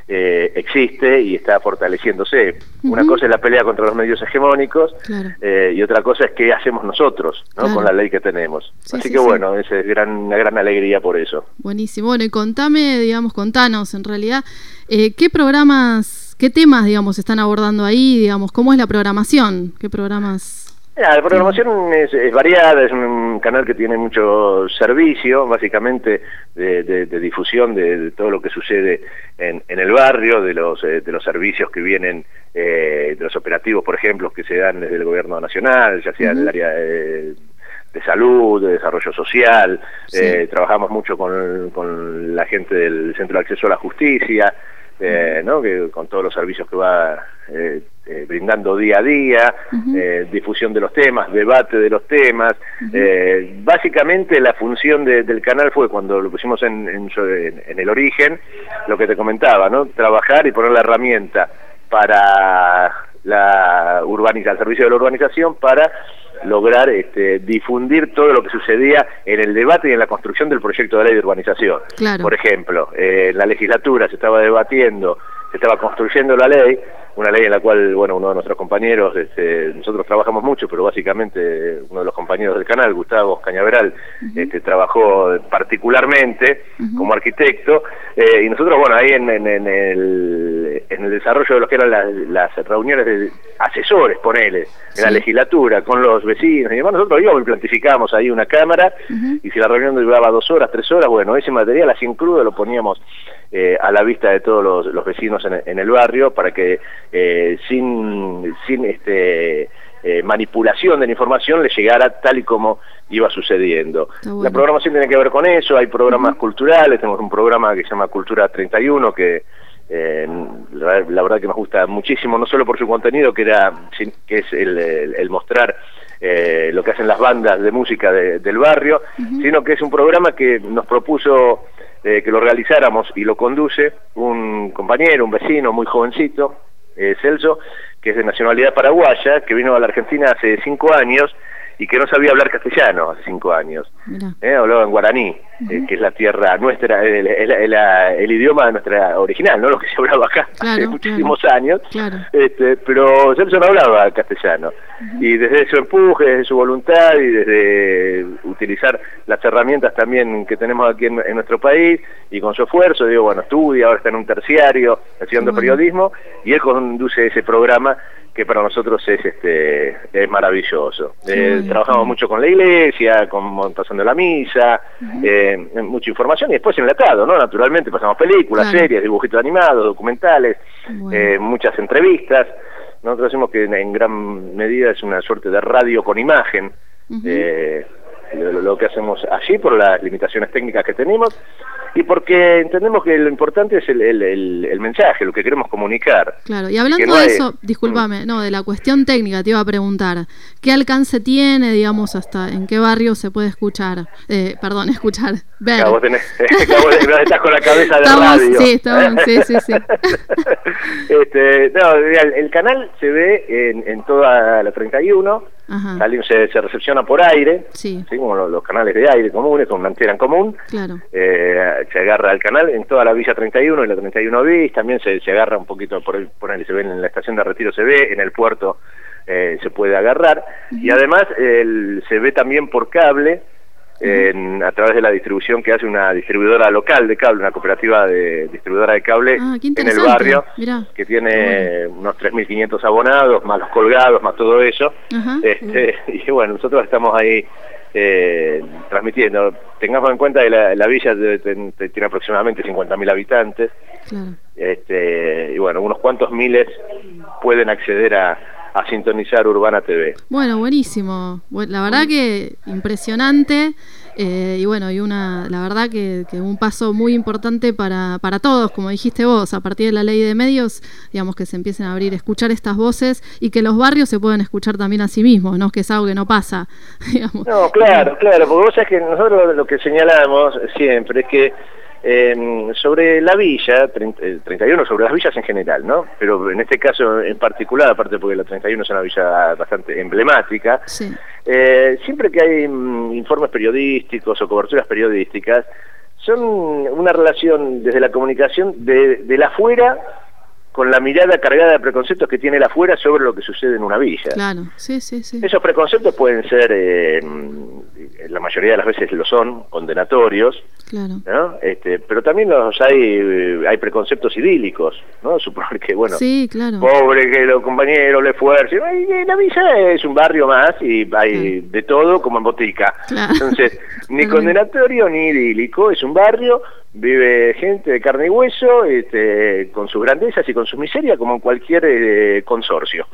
existe y está fortaleciéndose. Una cosa es la pelea contra los medios hegemónicos, y otra cosa es qué hacemos nosotros, ¿no? Con la ley que tenemos. Así que bueno, es una gran alegría por eso. Buenísimo. Bueno, y contanos en realidad, ¿qué programas, qué temas, digamos, están abordando ahí? Digamos, ¿cómo es la programación? ¿Qué programas...? La programación es variada, es un canal que tiene mucho servicio, básicamente de difusión de todo lo que sucede en el barrio, de los servicios que vienen, de los operativos, por ejemplo, que se dan desde el gobierno nacional, ya sea en el área de salud, de desarrollo social. Trabajamos mucho con la gente del Centro de Acceso a la Justicia, ¿no? Que con todos los servicios que va brindando día a día, difusión de los temas, debate de los temas. Básicamente la función del canal fue, cuando lo pusimos en el origen, lo que te comentaba, ¿no? Trabajar y poner la herramienta para el servicio de la urbanización, para lograr difundir todo lo que sucedía en el debate y en la construcción del proyecto de ley de urbanización. Por ejemplo, en la legislatura se estaba debatiendo, se estaba construyendo la ley, una ley en la cual, bueno, uno de nuestros compañeros, nosotros trabajamos mucho, pero básicamente uno de los compañeros del canal, Gustavo Cañaveral, trabajó particularmente como arquitecto, y nosotros, bueno, ahí en el desarrollo de lo que eran las reuniones de asesores, ponele, en la legislatura, con los vecinos y demás, nosotros íbamos y plantificábamos ahí una cámara, y si la reunión duraba 2 horas, 3 horas, bueno, ese material así en crudo lo poníamos a la vista de todos los vecinos en el barrio, para que sin manipulación de la información le llegara tal y como iba sucediendo. La programación tiene que ver con eso. Hay programas culturales, tenemos un programa que se llama Cultura 31, que la verdad que nos gusta muchísimo, no solo por su contenido, que es el mostrar lo que hacen las bandas de música del barrio, sino que es un programa que nos propuso que lo realizáramos, y lo conduce un compañero, un vecino muy jovencito, Celso, que es de nacionalidad paraguaya, que vino a la Argentina hace 5 años y que no sabía hablar castellano hace 5 años. Hablaba en guaraní, que es la tierra nuestra, el idioma nuestra original, no lo que se hablaba acá hace muchísimos años, pero Celso no hablaba castellano, y desde su empuje, desde su voluntad y desde utilizar las herramientas también que tenemos aquí en nuestro país, y con su esfuerzo, estudia, ahora está en un terciario estudiando periodismo, y él conduce ese programa que para nosotros es maravilloso. Trabajamos mucho con la iglesia, pasando la misa, mucha información, y después enlatado, ¿no? Naturalmente pasamos películas, series, dibujitos animados, documentales, muchas entrevistas. Nosotros decimos que en gran medida es una suerte de radio con imagen, lo que hacemos allí, por las limitaciones técnicas que tenemos, y porque entendemos que lo importante es el mensaje, lo que queremos comunicar. Claro, y hablando de eso, discúlpame, de la cuestión técnica, te iba a preguntar, ¿qué alcance tiene, digamos, hasta en qué barrio se puede escuchar? Ver. Vos estás con la cabeza de radio. Sí, estamos, sí. El canal se ve en toda la 31, se recepciona por aire, como los canales de aire comunes, con una antena en común. Se agarra el canal en toda la Villa 31 y la 31 bis, también se agarra un poquito por ahí, se ve en la estación de Retiro, se ve en el puerto, se puede agarrar, y además se ve también por cable, a través de la distribución que hace una distribuidora local de cable, una cooperativa de distribuidora de cable en el barrio. Mirá, que tiene unos 3.500 abonados, más los colgados, más todo eso. Y bueno, nosotros estamos ahí transmitiendo. Tengamos en cuenta que la villa tiene aproximadamente 50.000 habitantes, y bueno, unos cuantos miles pueden acceder a sintonizar Urbana TV. Bueno, buenísimo. La verdad que impresionante, y la verdad que un paso muy importante para todos, como dijiste vos, a partir de la ley de medios, digamos, que se empiecen a abrir, escuchar estas voces, y que los barrios se puedan escuchar también a sí mismos, ¿no? Que es algo que no pasa, digamos. No, claro, porque vos sabés que nosotros lo que señalamos siempre es que sobre la villa, 31, sobre las villas en general, ¿no? Pero en este caso en particular, aparte porque la 31 es una villa bastante emblemática, siempre que hay informes periodísticos o coberturas periodísticas, son una relación desde la comunicación de la afuera, con la mirada cargada de preconceptos que tiene el afuera sobre lo que sucede en una villa. Claro, sí. Esos preconceptos pueden ser, la mayoría de las veces lo son, condenatorios, claro, ¿no? Pero también hay preconceptos idílicos, ¿no? Suponer que, bueno, sí, claro, pobre que los compañeros le esfuercen, y la villa es un barrio más y hay de todo como en botica. Claro. Entonces, ni condenatorio ni idílico, es un barrio, vive gente de carne y hueso, con sus grandezas y con sus miserias, como en cualquier consorcio.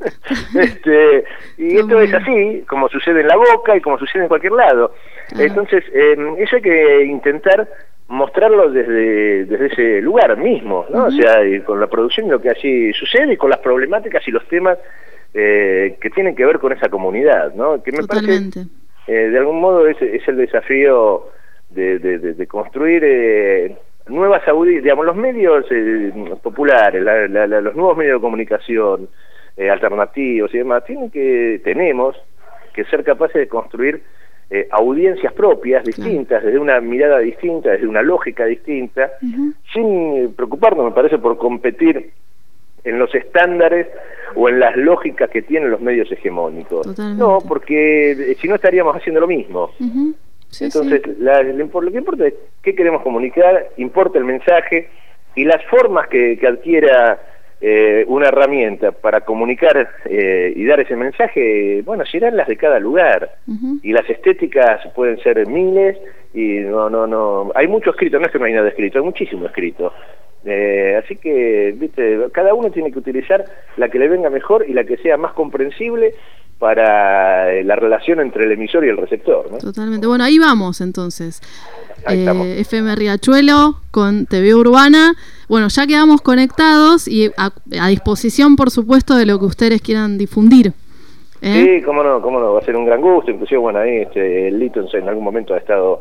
Y esto es así, como sucede en La Boca y como sucede en cualquier lado. Entonces, eso hay que intentar mostrarlo desde ese lugar mismo, ¿no? O sea, y con la producción y lo que allí sucede, y con las problemáticas y los temas que tienen que ver con esa comunidad, ¿no? Que me parece, de algún modo, es el desafío de construir nuevas audiencias, digamos, los medios populares, los nuevos medios de comunicación alternativos y demás, tenemos que ser capaces de construir audiencias propias, distintas, desde una mirada distinta, desde una lógica distinta, sin preocuparnos, me parece, por competir en los estándares o en las lógicas que tienen los medios hegemónicos. Totalmente. No, porque si no estaríamos haciendo lo mismo. Entonces, lo que importa es qué queremos comunicar, importa el mensaje, y las formas que adquiera una herramienta para comunicar y dar ese mensaje, bueno, serán las de cada lugar, y las estéticas pueden ser miles, y no hay mucho escrito, no es que no hay nada escrito, hay muchísimo escrito. Así que, viste, cada uno tiene que utilizar la que le venga mejor y la que sea más comprensible para la relación entre el emisor y el receptor, ¿no? Totalmente. Bueno, ahí vamos entonces. Ahí estamos. FM Riachuelo con TV Urbana. Bueno, ya quedamos conectados y a disposición, por supuesto, de lo que ustedes quieran difundir. Sí, cómo no, va a ser un gran gusto. Inclusive, bueno, ahí el Litons en algún momento ha estado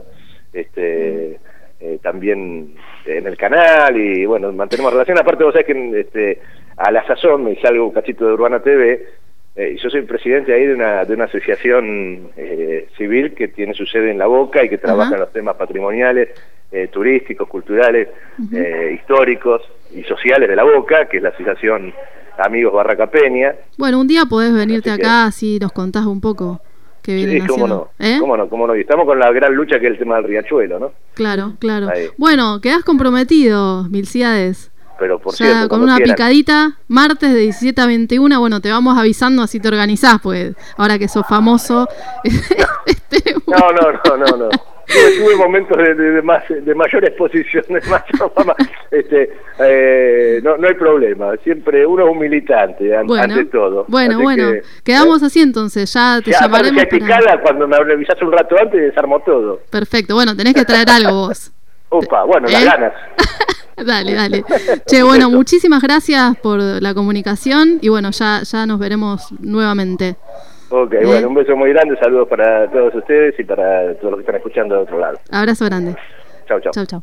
también en el canal, y bueno, mantenemos relación. Aparte, vos sabés que a la sazón me salgo un cachito de Urbana TV. Yo soy presidente ahí de una asociación civil que tiene su sede en La Boca y que trabaja en los temas patrimoniales, turísticos, culturales, históricos y sociales de La Boca, que es la asociación Amigos Barraca Peña. Bueno, un día podés venirte acá, así nos contás un poco qué vienen haciendo. Cómo no. Y estamos con la gran lucha que es el tema del riachuelo, ¿no? Claro. Ahí. Bueno, quedás comprometido, Milciades. Pero por ya cierto, con una picadita, martes de 17 a 21, bueno, te vamos avisando, así te organizás, pues ahora que sos famoso. No. Tuve momentos de mayor exposición, de mayor fama. No hay problema, siempre uno es un militante ante todo. Bueno, quedamos así entonces, ya te llamaremos. Picada, cuando me avisás un rato antes, desarmo todo. Perfecto, bueno, tenés que traer algo vos. Opa, bueno, las ganas. Dale. Che, bueno, muchísimas gracias por la comunicación y bueno, ya nos veremos nuevamente. Ok, bueno, un beso muy grande, saludos para todos ustedes y para todos los que están escuchando de otro lado. Abrazo grande. Chau.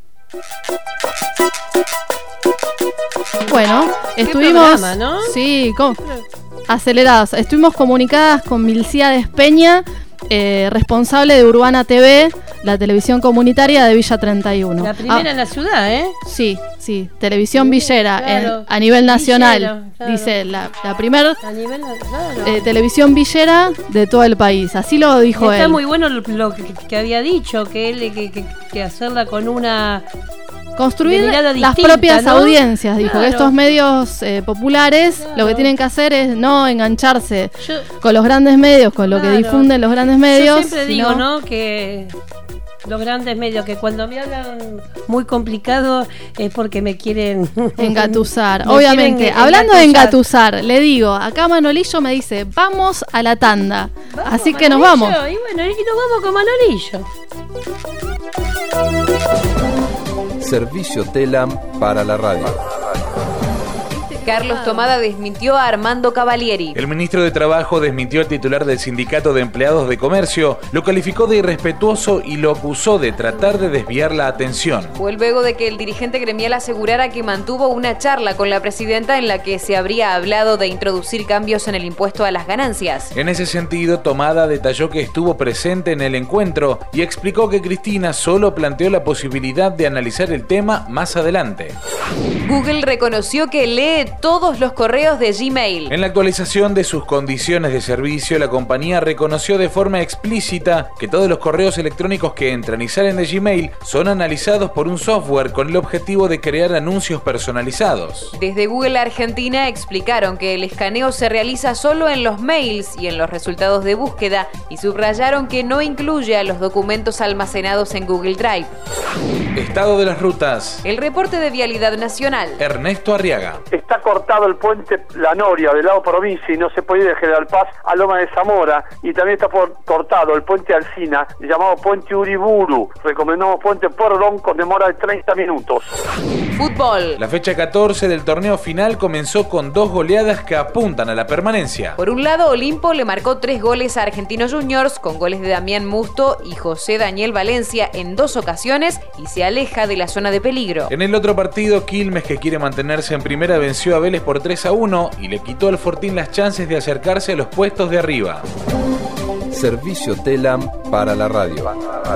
Bueno, estuvimos, programa, ¿no? Sí, acelerados. Estuvimos comunicadas con Milciades Peña, responsable de Urbana TV, la televisión comunitaria de Villa 31. La primera en la ciudad, ¿eh? Sí, televisión villera, claro, a nivel nacional, villero, claro. Dice la primera claro, televisión villera de todo el país, así lo dijo él. Está muy bueno lo que había dicho, que él que hacerla con una... Construir distinta, las propias, ¿no? Audiencias, dijo, claro, que estos medios populares, claro, lo que tienen que hacer es no engancharse con los grandes medios, con lo que difunden los grandes medios. Yo siempre digo, ¿no? Que los grandes medios, que cuando me hablan muy complicado es porque me quieren engatusar. Obviamente, hablando de engatusar, le digo, acá Manolillo me dice, vamos a la tanda. Así que nos vamos. Y bueno, y nos vamos con Manolillo. Servicio TELAM para la radio. Carlos Tomada desmintió a Armando Cavalieri. El ministro de Trabajo desmintió al titular del Sindicato de Empleados de Comercio, lo calificó de irrespetuoso y lo acusó de tratar de desviar la atención. Fue luego de que el dirigente gremial asegurara que mantuvo una charla con la presidenta en la que se habría hablado de introducir cambios en el impuesto a las ganancias. En ese sentido, Tomada detalló que estuvo presente en el encuentro y explicó que Cristina solo planteó la posibilidad de analizar el tema más adelante. Google reconoció que lee todos los correos de Gmail. En la actualización de sus condiciones de servicio, la compañía reconoció de forma explícita que todos los correos electrónicos que entran y salen de Gmail son analizados por un software con el objetivo de crear anuncios personalizados. Desde Google Argentina explicaron que el escaneo se realiza solo en los mails y en los resultados de búsqueda y subrayaron que no incluye a los documentos almacenados en Google Drive. Estado de las rutas. El reporte de Vialidad Nacional. Ernesto Arriaga. Está cortado el puente La Noria del lado provincia y no se puede ir de General Paz a Loma de Zamora, y también está cortado el puente Alsina, llamado puente Uriburu. Recomendamos puente Porrón con demora de 30 minutos. Fútbol. La fecha 14 del torneo final comenzó con 2 goleadas que apuntan a la permanencia. Por un lado, Olimpo le marcó 3 goles a Argentinos Juniors, con goles de Damián Musto y José Daniel Valencia en 2 ocasiones, y se aleja de la zona de peligro. En el otro partido, Quilmes, que quiere mantenerse en primera, venció a Vélez por 3-1 y le quitó al Fortín las chances de acercarse a los puestos de arriba. Servicio Telam para la radio.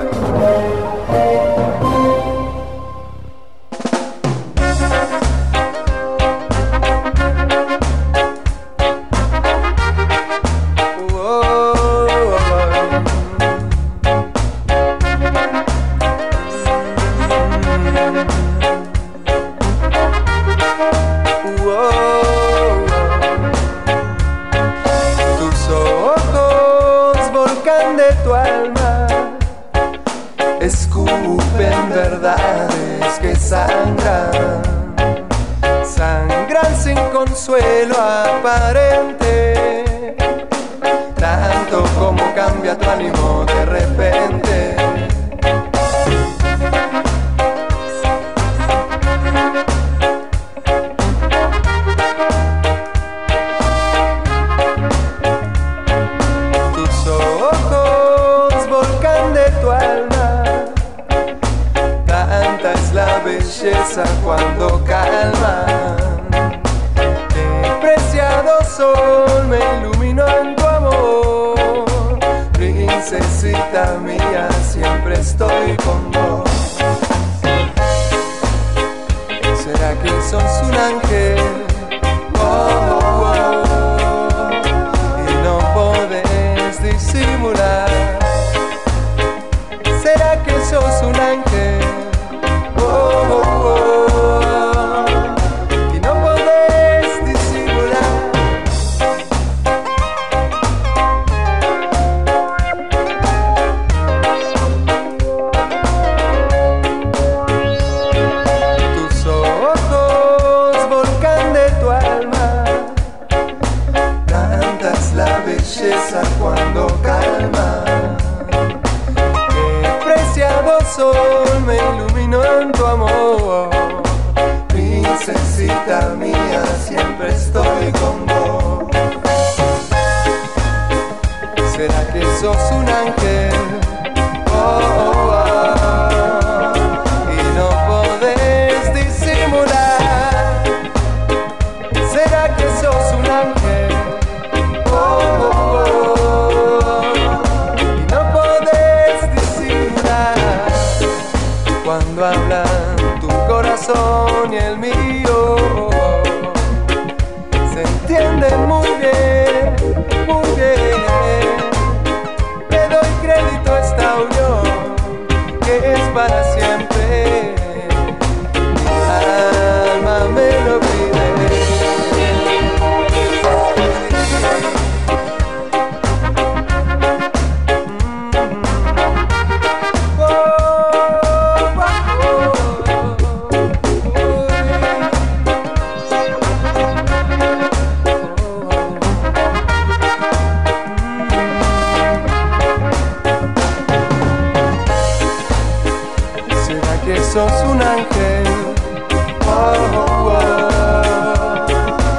Escupen verdades que sangran, sangran sin consuelo aparente, tanto como cambia tu ánimo de repente. Tus ojos, volcán de tu alma, tanta es la belleza cuando calman. Qué preciado sol me iluminó en tu amor, princesita mía, siempre estoy con vos. ¿Será que sos un ángel? Oh, oh, oh, y no podés disimular. ¿Será que sos un ángel? Oh, oh, oh, y no podés disimular. Tus ojos, volcán de tu alma, tanta es la belleza cuando calma. Qué preciado sol me iluminó en tu amor, princesita mía, siempre estoy con vos. ¿Será que sos un ángel? Oh, oh, oh, y no podés disimular. ¿Será que sos un ángel? Oh, oh, oh, y no podés disimular. Cuando hablan tu corazón y el mío, se entienden muy bien, muy bien. Le doy crédito a esta unión que es para siempre. Mi alma me lo pide. ¿Será que sos un ángel? Oh, oh, oh,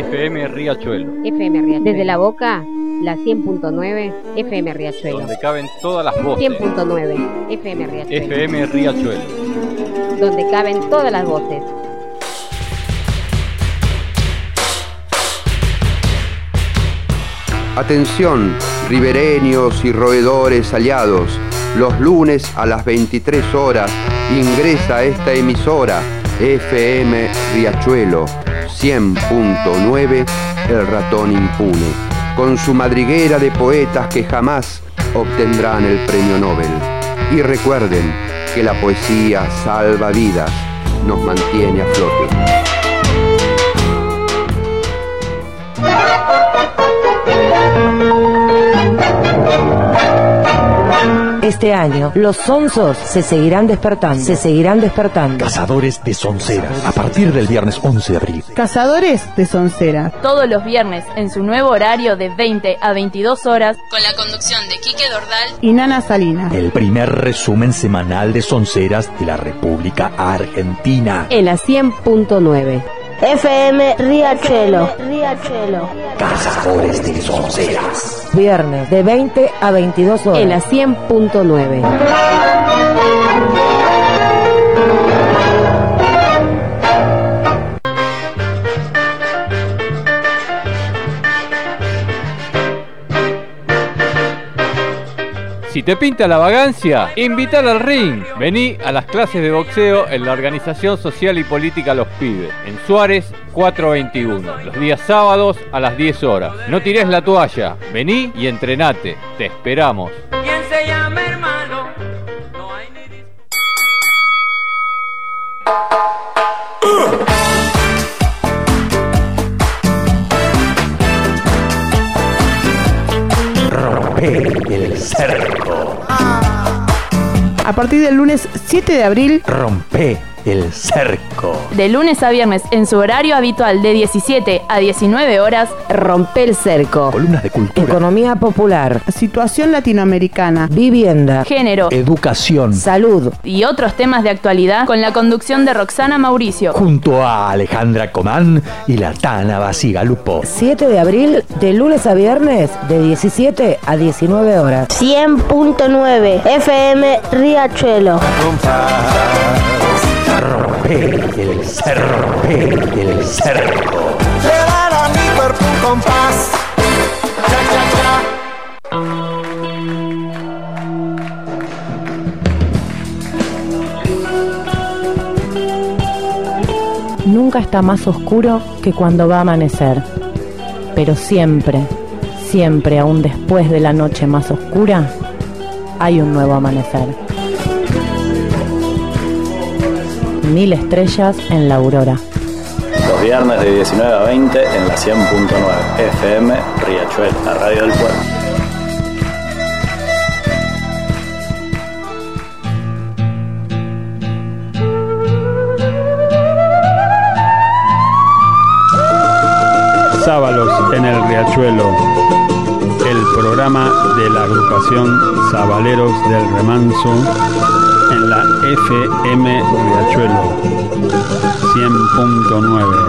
FM Riachuelo. FM Riachuelo. Desde La Boca, la 100.9 FM Riachuelo. Donde caben todas las voces. 100.9 FM Riachuelo. FM Riachuelo. Donde caben todas las voces. Atención, ribereños y roedores aliados. Los lunes a las 23 horas ingresa a esta emisora FM Riachuelo 100.9 El Ratón Impune, con su madriguera de poetas que jamás obtendrán el premio Nobel. Y recuerden que la poesía salva vidas, nos mantiene a flote. Este año, los sonsos se seguirán despertando. Cazadores de sonceras. A partir del viernes 11 de abril. Cazadores de sonceras. Todos los viernes, en su nuevo horario de 20 a 22 horas, con la conducción de Quique Dordal y Nana Salinas. El primer resumen semanal de sonceras de la República Argentina. En la 100.9. FM Riachuelo. Cazadores de sonceras. Viernes de 20 a 22 horas. En la 100.9. Si te pinta la vagancia, invítala al ring. Vení a las clases de boxeo en la Organización Social y Política Los Pibes, en Suárez 421, los días sábados a las 10 horas. No tires la toalla, vení y entrenate. Te esperamos. ¿Quién se llama hermano? No hay ni Rompe el cerco. A partir del lunes 7 de abril, Rompe el cerco. De lunes a viernes, en su horario habitual de 17 a 19 horas, Rompe el cerco. Columnas de cultura. Economía popular. situación latinoamericana, Vivienda. género, Educación. Salud. y otros temas de actualidad, con la conducción de Roxana Mauricio. Junto a Alejandra Comán y la Tana Basigalupo. 7 de abril, de lunes a viernes, de 17 a 19 horas. 100.9 FM Riachuelo. Rompe el cerco. Rompe el cerco. Llevar a mi cuerpo un compás. Cha, cha, Nunca está más oscuro que cuando va a amanecer, pero siempre, siempre, aún después de la noche más oscura, hay un nuevo amanecer. 1000 estrellas en la aurora. Los viernes de 19 a 20 en la 100.9 FM Riachuelo, la radio del pueblo. Sábalos en el Riachuelo, el programa de la agrupación Sabaleros del Remanso en la FM Riachuelo 100.9.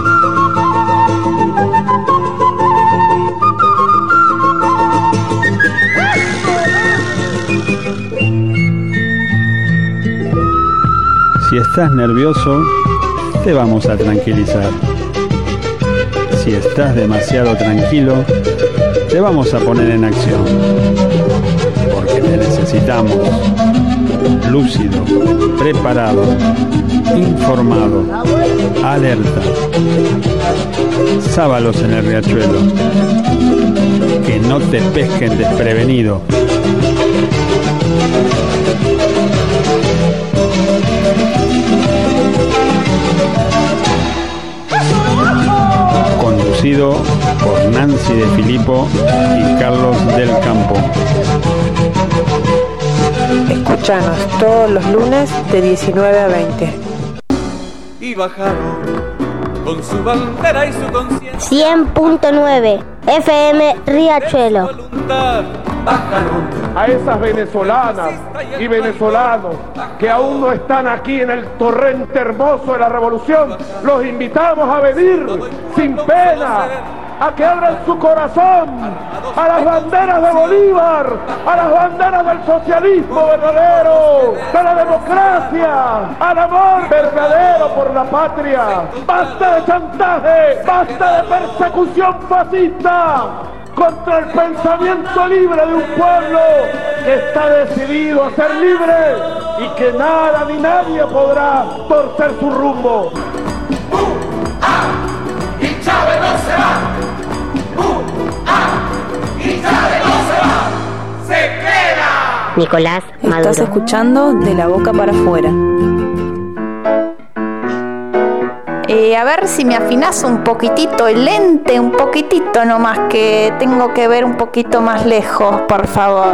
Si estás nervioso, te vamos a tranquilizar. Si estás demasiado tranquilo, te vamos a poner en acción, porque te necesitamos lúcido, preparado, informado, alerta. Sábalos en el Riachuelo, que no te pesquen desprevenido. Conducido por Nancy de Filippo y Carlos del Campo. Escúchanos todos los lunes de 19 a 20. Y bajaron con su bandera y su conciencia. 100.9 FM Riachuelo. Bajaron a esas venezolanas y venezolanos que aún no están aquí en el torrente hermoso de la revolución, los invitamos a venir sin pena, a que abran su corazón a las banderas de Bolívar, a las banderas del socialismo verdadero, de la democracia, al amor verdadero por la patria. ¡Basta de chantaje! ¡Basta de persecución fascista! Contra el pensamiento libre de un pueblo que está decidido a ser libre y que nada ni nadie podrá torcer su rumbo. Y Chávez no se va. Y Chávez no se va. Se queda. Nicolás Maduro. Estás escuchando De la Boca para Afuera. A ver si me afinás un poquitito el lente, un poquitito nomás, que tengo que ver un poquito más lejos, por favor.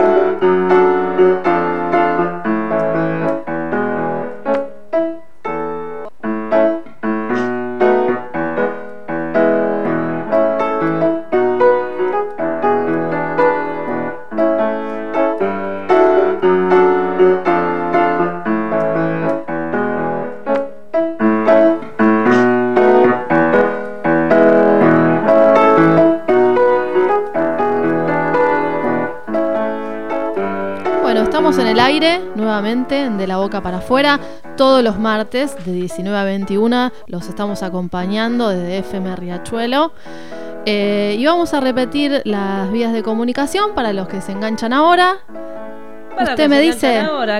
Nuevamente De la Boca para Afuera, todos los martes de 19 a 21 los estamos acompañando desde FM Riachuelo, y vamos a repetir las vías de comunicación para los que se enganchan ahora. Usted me dice ahora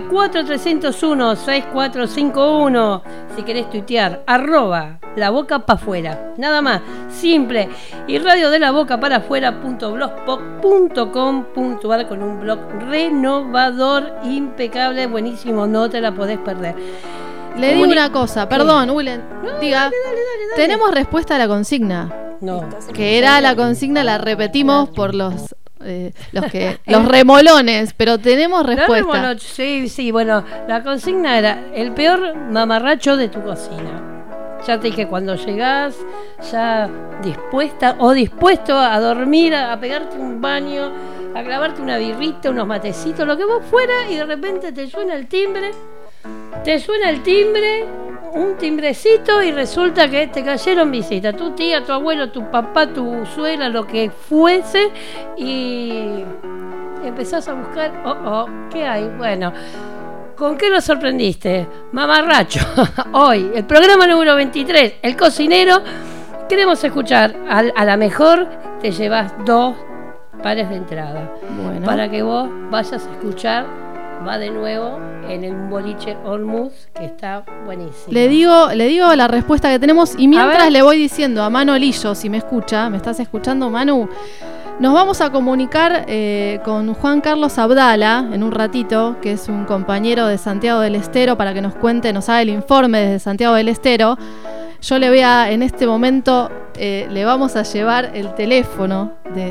4301-6451 si querés tuitear @La Boca para Afuera, nada más, simple, y radio de la boca para afuera.blogspot.com.ar con un blog renovador, impecable, buenísimo, no te la podés perder. Le digo una cosa, perdón, Willen, diga, dale. ¿Tenemos respuesta a la consigna? No. Que era la consigna, la repetimos por los remolones, pero tenemos respuesta. Sí, bueno, la consigna era el peor mamarracho de tu cocina. Ya te dije, cuando llegás ya dispuesta o dispuesto a dormir, a pegarte un baño, a clavarte una birrita, unos matecitos, lo que vos fuera, y de repente te suena el timbre, un timbrecito, y resulta que te cayeron visita, tu tía, tu abuelo, tu papá, tu suegra, lo que fuese, y empezás a buscar, ¿qué hay? Bueno, ¿con qué lo sorprendiste? Mamarracho. Hoy, el programa número 23, El Cocinero. Queremos escuchar, a la mejor te llevas 2 pares de entrada. Bueno. Para que vos vayas a escuchar, va de nuevo en el boliche Olmuz, que está buenísimo. Le digo la respuesta que tenemos, y mientras le voy diciendo a Manu Lillo, si me escucha, ¿me estás escuchando, Manu? Nos vamos a comunicar con Juan Carlos Abdala en un ratito, que es un compañero de Santiago del Estero, para que nos cuente, nos haga el informe desde Santiago del Estero. Yo le voy a, en este momento, le vamos a llevar el teléfono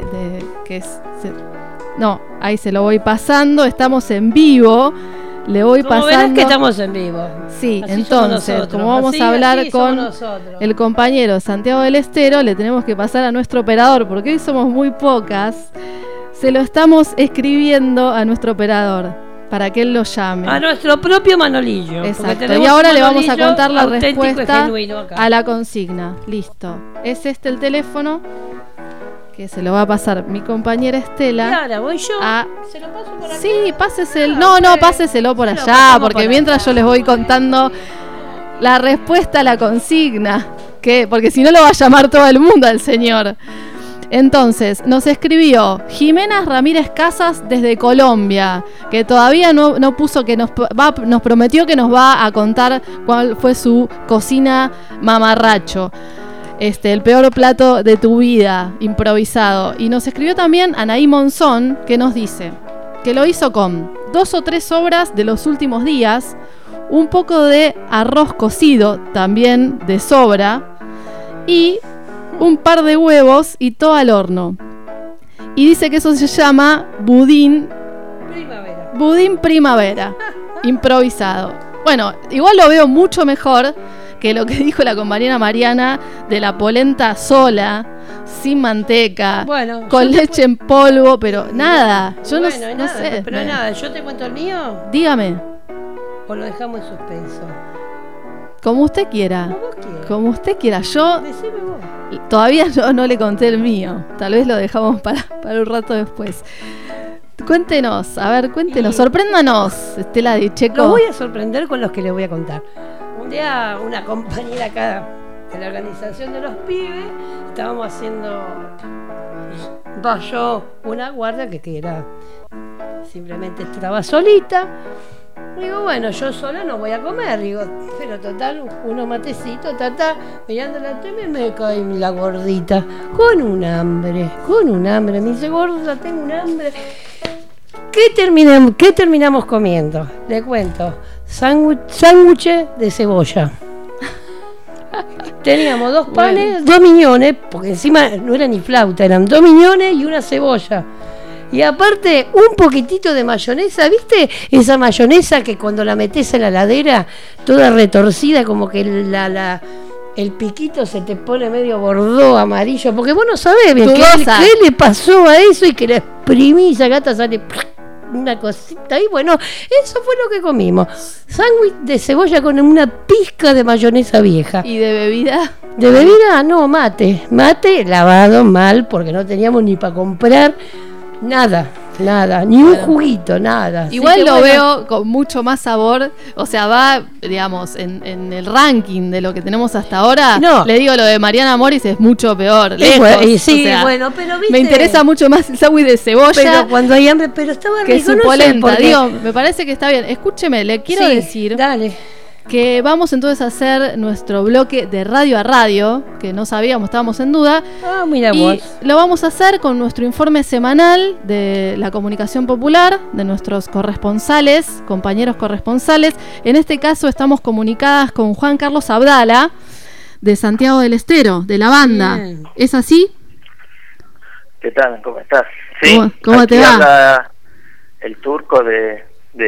ahí se lo voy pasando, estamos en vivo. Le voy pasando. Verás que estamos en vivo. Sí, así entonces, como vamos a hablar con el compañero Santiago del Estero, le tenemos que pasar a nuestro operador, porque hoy somos muy pocas. Se lo estamos escribiendo a nuestro operador para que él lo llame. A nuestro propio Manolillo. Exacto. Y ahora le vamos a contar la respuesta a la consigna. Listo. Es este el teléfono que se lo va a pasar mi compañera Estela. Y ahora voy yo. ¿Se lo paso por acá? Sí, páseselo. No, páseselo por allá, porque mientras yo les voy contando la respuesta a la consigna, porque si no lo va a llamar todo el mundo al señor. Entonces, nos escribió Jimena Ramírez Casas desde Colombia, que todavía no puso, que nos prometió que nos va a contar cuál fue su cocina mamarracho. El peor plato de tu vida, improvisado. Y nos escribió también Anaí Monzón, que nos dice que lo hizo con 2 o 3 sobras de los últimos días, un poco de arroz cocido, también de sobra, y un par de huevos y todo al horno. Y dice que eso se llama budín primavera, improvisado. Bueno, igual lo veo mucho mejor que lo que dijo la compañera Mariana de la polenta sola, sin manteca, Bueno, con leche en polvo, pero nada. Yo no nada, sé. Pero nada, ¿yo te cuento el mío? Dígame. ¿O lo dejamos en suspenso? Como usted quiera. Como vos quieras. Como usted quiera. Yo Decime vos. todavía no le conté el mío. Tal vez lo dejamos para un rato después. Cuéntenos, sorpréndanos, Estela Dicheco. Los voy a sorprender con los que les voy a contar. Un día una compañera acá de la organización de los pibes, estábamos haciendo yo una guardia que era simplemente estaba solita. Digo, bueno, yo sola no voy a comer, digo, pero total, unos matecitos, mirando la tele me cae la gordita, con un hambre, me dice, gorda, tengo un hambre. ¿Qué terminamos comiendo? Le cuento, sándwiches de cebolla. Teníamos 2 panes, 2 miñones, porque encima no era ni flauta, eran 2 miñones y una cebolla. Y aparte, un poquitito de mayonesa, ¿viste? Esa mayonesa que cuando la metés en la heladera, toda retorcida, como que el piquito se te pone medio bordó, amarillo, porque vos no sabés bien qué le pasó a eso y que la exprimí y esa gata sale una cosita y bueno, eso fue lo que comimos. Sándwich de cebolla con una pizca de mayonesa vieja. ¿Y de bebida? De bebida, no, mate lavado mal porque no teníamos ni para comprar nada, ni un juguito, nada. Igual lo veo con mucho más sabor, o sea, va, digamos, en el ranking de lo que tenemos hasta ahora. No. Le digo, lo de Mariana Morris es mucho peor, lejos. Bueno, sí, o sea, bueno, pero viste, me interesa mucho más el sándwich de cebolla. Pero cuando hay hambre, pero estaba que rico, su no polenta, sé digo, me parece que está bien. Escúcheme, le quiero decir. Dale. Que vamos entonces a hacer nuestro bloque de radio a radio, que no sabíamos, estábamos en duda. Ah, mira y vos. Lo vamos a hacer con nuestro informe semanal de la comunicación popular, de nuestros corresponsales, compañeros corresponsales. En este caso estamos comunicadas con Juan Carlos Abdala, de Santiago del Estero, de la banda. Bien. ¿Es así? ¿Qué tal? ¿Cómo estás? Sí. ¿Cómo te va? Habla el turco de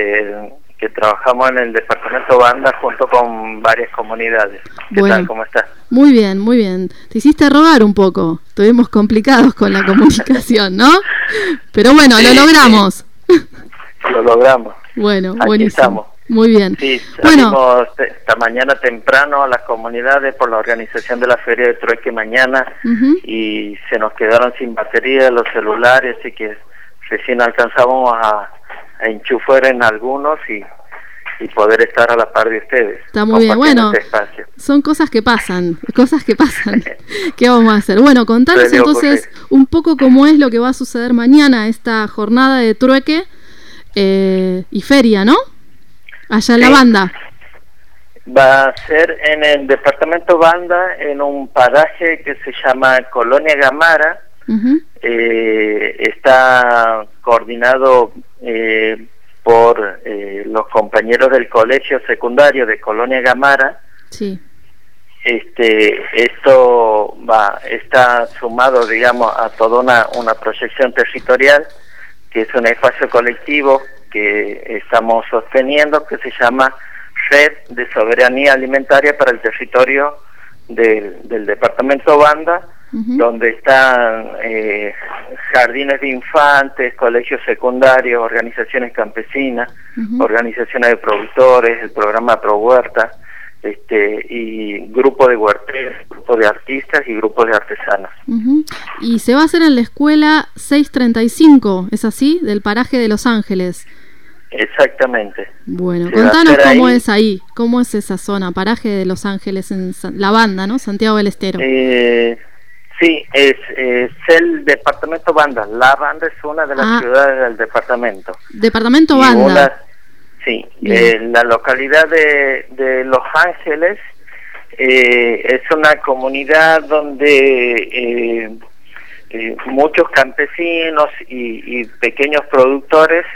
que trabajamos en el departamento banda junto con varias comunidades. ¿Qué tal? ¿Cómo estás? Muy bien, muy bien. Te hiciste rogar un poco. Estuvimos complicados con la comunicación, ¿no? Pero bueno, sí, lo logramos. Sí. Lo logramos. Bueno, aquí buenísimo. Estamos. Muy bien. Sí, salimos esta mañana temprano a las comunidades por la organización de la Feria de Trueque mañana y se nos quedaron sin batería los celulares, así que recién alcanzamos a enchufar en algunos y poder estar a la par de ustedes. Está muy bien, bueno, son cosas que pasan. ¿Qué vamos a hacer? Bueno, contanos entonces un poco cómo es lo que va a suceder mañana, esta jornada de trueque y feria, ¿no? Allá en la banda. Va a ser en el departamento banda, en un paraje que se llama Colonia Gamara. Está coordinado por los compañeros del colegio secundario de Colonia Gamara. Sí. Esto está sumado, digamos, a toda una proyección territorial, que es un espacio colectivo que estamos sosteniendo, que se llama Red de Soberanía Alimentaria para el Territorio del Departamento Banda, donde están jardines de infantes, colegios secundarios, organizaciones campesinas, organizaciones de productores, el programa Pro Huerta, y grupo de huerteros, grupo de artistas y grupos de artesanos. Y se va a hacer en la escuela 635, ¿es así? Del paraje de Los Ángeles. Exactamente. Bueno, contanos cómo es ahí, cómo es esa zona, paraje de Los Ángeles, en la banda, ¿no? Santiago del Estero. Sí, es el departamento banda. La banda es una de las ciudades del departamento. Departamento banda. La localidad de Los Ángeles es una comunidad donde muchos campesinos y pequeños productores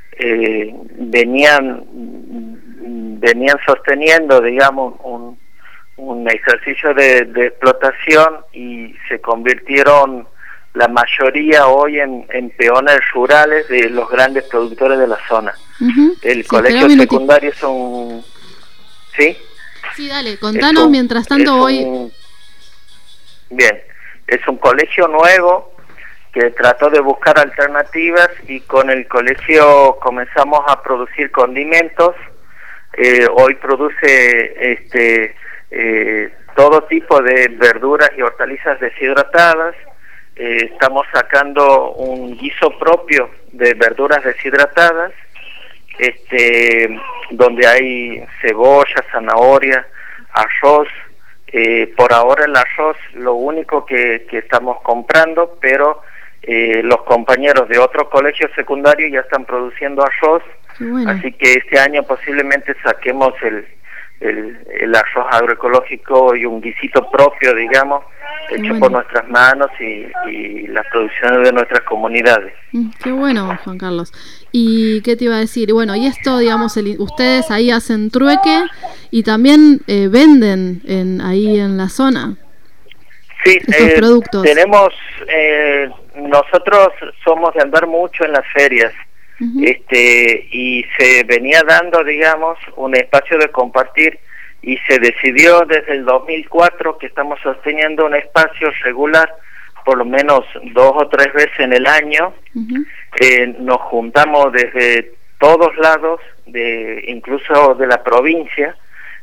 venían sosteniendo, digamos, un ejercicio de explotación y se convirtieron la mayoría hoy en peones rurales de los grandes productores de la zona. El colegio secundario es un... ¿Sí? Sí, dale, contanos, mientras tanto voy... Bien, es un colegio nuevo que trató de buscar alternativas y con el colegio comenzamos a producir condimentos. Hoy produce todo tipo de verduras y hortalizas deshidratadas. Estamos sacando un guiso propio de verduras deshidratadas, donde hay cebolla, zanahoria, arroz. Por ahora el arroz lo único que estamos comprando, pero los compañeros de otro colegio secundario ya están produciendo arroz. Bueno. Así que este año posiblemente saquemos el arroz agroecológico y un guisito propio, digamos, hecho por nuestras manos y las producciones de nuestras comunidades. Qué bueno, Juan Carlos. ¿Y qué te iba a decir? Bueno, y esto, digamos, ustedes ahí hacen trueque y también venden ahí en la zona. Sí, estos productos. Tenemos, nosotros somos de andar mucho en las ferias. Y se venía dando, digamos, un espacio de compartir y se decidió desde el 2004 que estamos sosteniendo un espacio regular, por lo menos 2 o 3 veces en el año. Nos juntamos desde todos lados, incluso de la provincia,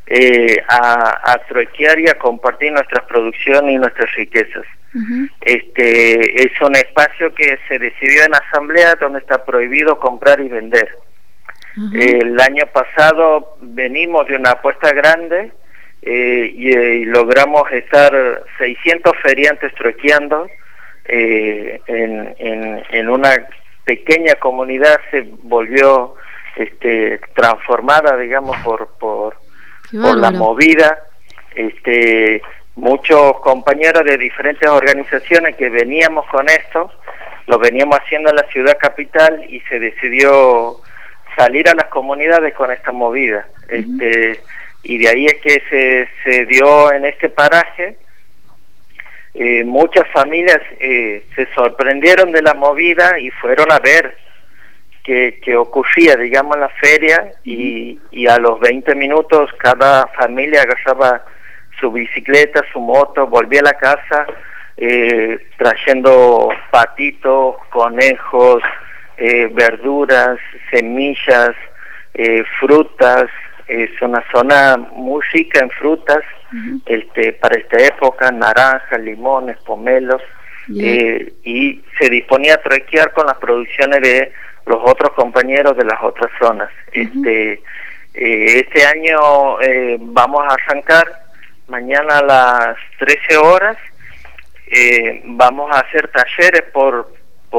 a truequear y a compartir nuestras producciones y nuestras riquezas. Es un espacio que se decidió en asamblea donde está prohibido comprar y vender. El año pasado venimos de una apuesta grande y logramos estar 600 feriantes truequeando en una pequeña comunidad. Se volvió transformada, digamos, por la movida. Muchos compañeros de diferentes organizaciones que veníamos con esto, lo veníamos haciendo en la ciudad capital y se decidió salir a las comunidades con esta movida. Y de ahí es que se dio en este paraje. Muchas familias se sorprendieron de la movida y fueron a ver qué ocurría, digamos, en la feria, y a los 20 minutos cada familia agarraba su bicicleta, su moto, volvía a la casa trayendo patitos, conejos, verduras, semillas, frutas. Es una zona muy rica en frutas, para esta época, naranjas, limones, pomelos, y se disponía a truequear con las producciones de los otros compañeros de las otras zonas. Este año vamos a arrancar mañana a las 13 horas. Vamos a hacer talleres por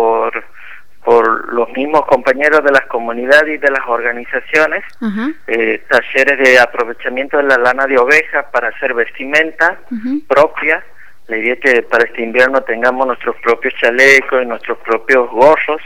los mismos compañeros de las comunidades y de las organizaciones, talleres de aprovechamiento de la lana de oveja para hacer vestimenta propia. La idea es que para este invierno tengamos nuestros propios chalecos y nuestros propios gorros,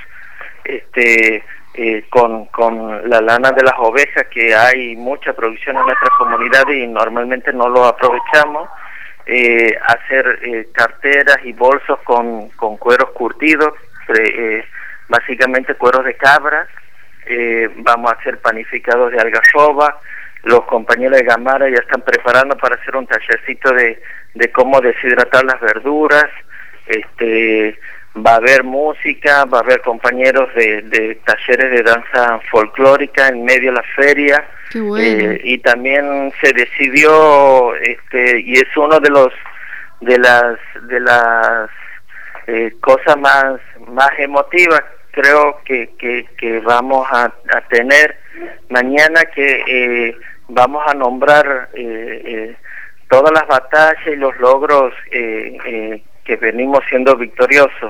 con la lana de las ovejas, que hay mucha producción en nuestras comunidades y normalmente no lo aprovechamos. Hacer carteras y bolsos con cueros curtidos, básicamente cueros de cabra. Vamos a hacer panificados de algarroba. Los compañeros de Gamara ya están preparando para hacer un tallercito de cómo deshidratar las verduras. Va a haber música, va a haber compañeros de talleres de danza folclórica en medio de la feria. Qué bueno. Y también se decidió, y es uno de las cosas más emotivas, creo que vamos a tener mañana, que vamos a nombrar todas las batallas y los logros que venimos siendo victoriosos.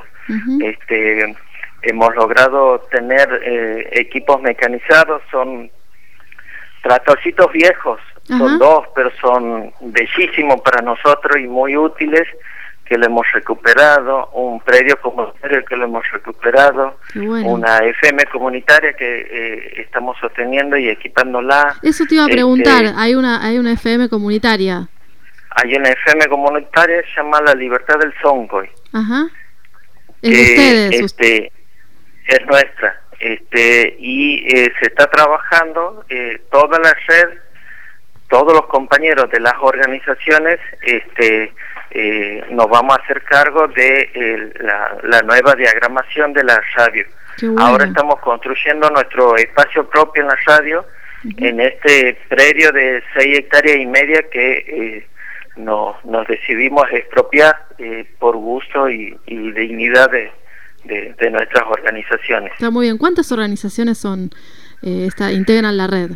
Hemos logrado tener equipos mecanizados, son tractorcitos viejos, son 2, pero son bellísimos para nosotros y muy útiles, que lo hemos recuperado, un predio comunitario que lo hemos recuperado, una FM comunitaria que estamos sosteniendo y equipándola. Eso te iba a preguntar, ¿hay una FM comunitaria? Hay una FM comunitaria que se llama La Libertad del Soncoy. ¿Es de ustedes? Es nuestra. Y se está trabajando toda la red, todos los compañeros de las organizaciones nos vamos a hacer cargo de la nueva diagramación de la radio. Bueno. Ahora estamos construyendo nuestro espacio propio en la radio, en este predio de 6 hectáreas y media que nos decidimos expropiar por gusto y dignidad de nuestras organizaciones. Está muy bien. ¿Cuántas organizaciones son integran la red?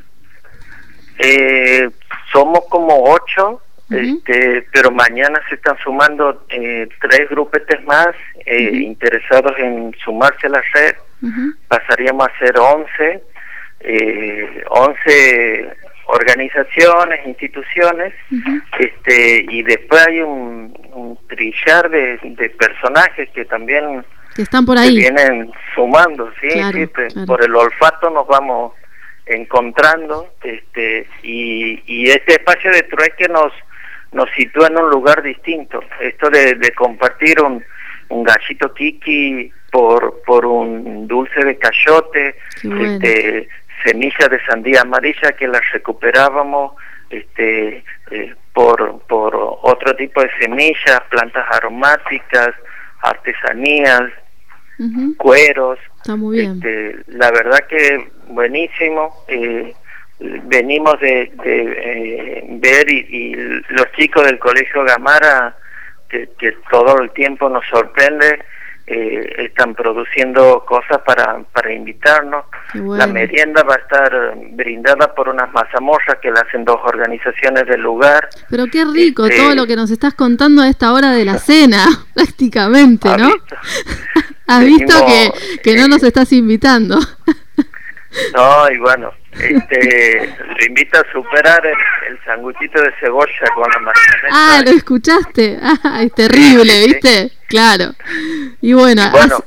Somos como 8. Pero mañana se están sumando 3 grupetes más interesados en sumarse a la red. Pasaríamos a ser 11 organizaciones, instituciones, y después hay un trillar de personajes que también que están por ahí, se vienen sumando, ¿sí? Claro, Sí, claro. Por el olfato nos vamos encontrando, y este espacio de trueque nos sitúa en un lugar distinto. Esto de compartir un gallito kiki por un dulce de cayote, bueno. Semillas de sandía amarilla que las recuperábamos por otro tipo de semillas, plantas aromáticas, artesanías, cueros. Está muy bien. La verdad que buenísimo. Venimos de ver y los chicos del Colegio Gamara, que todo el tiempo nos sorprende, están produciendo cosas para invitarnos. Bueno. La merienda va a estar brindada por unas mazamorras que la hacen 2 organizaciones del lugar. Pero qué rico todo lo que nos estás contando a esta hora de la cena, prácticamente, ¿no? ¿Has visto que no nos estás invitando? No, y bueno, lo invito a superar el sanguchito de cebolla con la mayonesa. Ah, ¿lo escuchaste? Ah, es terrible, ¿viste? Claro. Y bueno,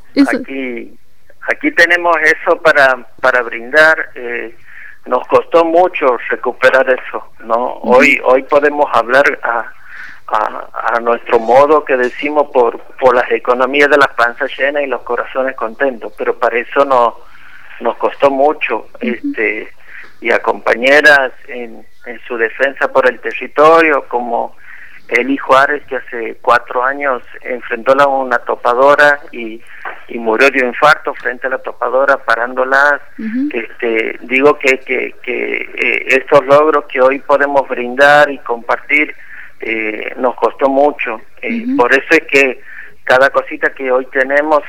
aquí tenemos eso para brindar. Nos costó mucho recuperar eso, ¿no? Hoy podemos hablar a nuestro modo, que decimos por las economías de las panzas llenas y los corazones contentos, pero para eso nos costó mucho, y a compañeras en su defensa por el territorio, como Eli Juárez, que hace 4 años enfrentó a una topadora y murió de un infarto frente a la topadora parándolas. Digo que estos logros que hoy podemos brindar y compartir nos costó mucho. Por eso es que cada cosita que hoy tenemos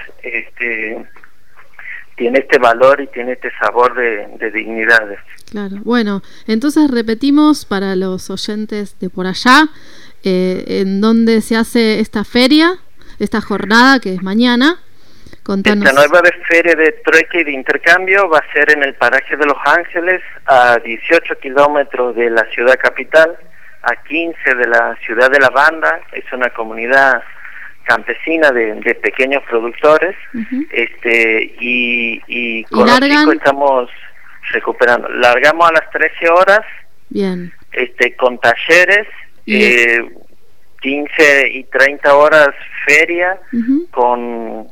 tiene este valor y tiene este sabor de dignidades. Claro. Bueno, entonces repetimos para los oyentes de por allá, en dónde se hace esta feria, esta jornada que es mañana. Contanos. Esta nueva feria de trueque y de intercambio va a ser en el paraje de Los Ángeles, a 18 kilómetros de la ciudad capital, a 15 de la ciudad de La Banda. Es una comunidad campesina de pequeños productores, y con los chicos estamos recuperando. Largamos a las 13 horas, bien, con talleres, 15 y 30 horas feria, con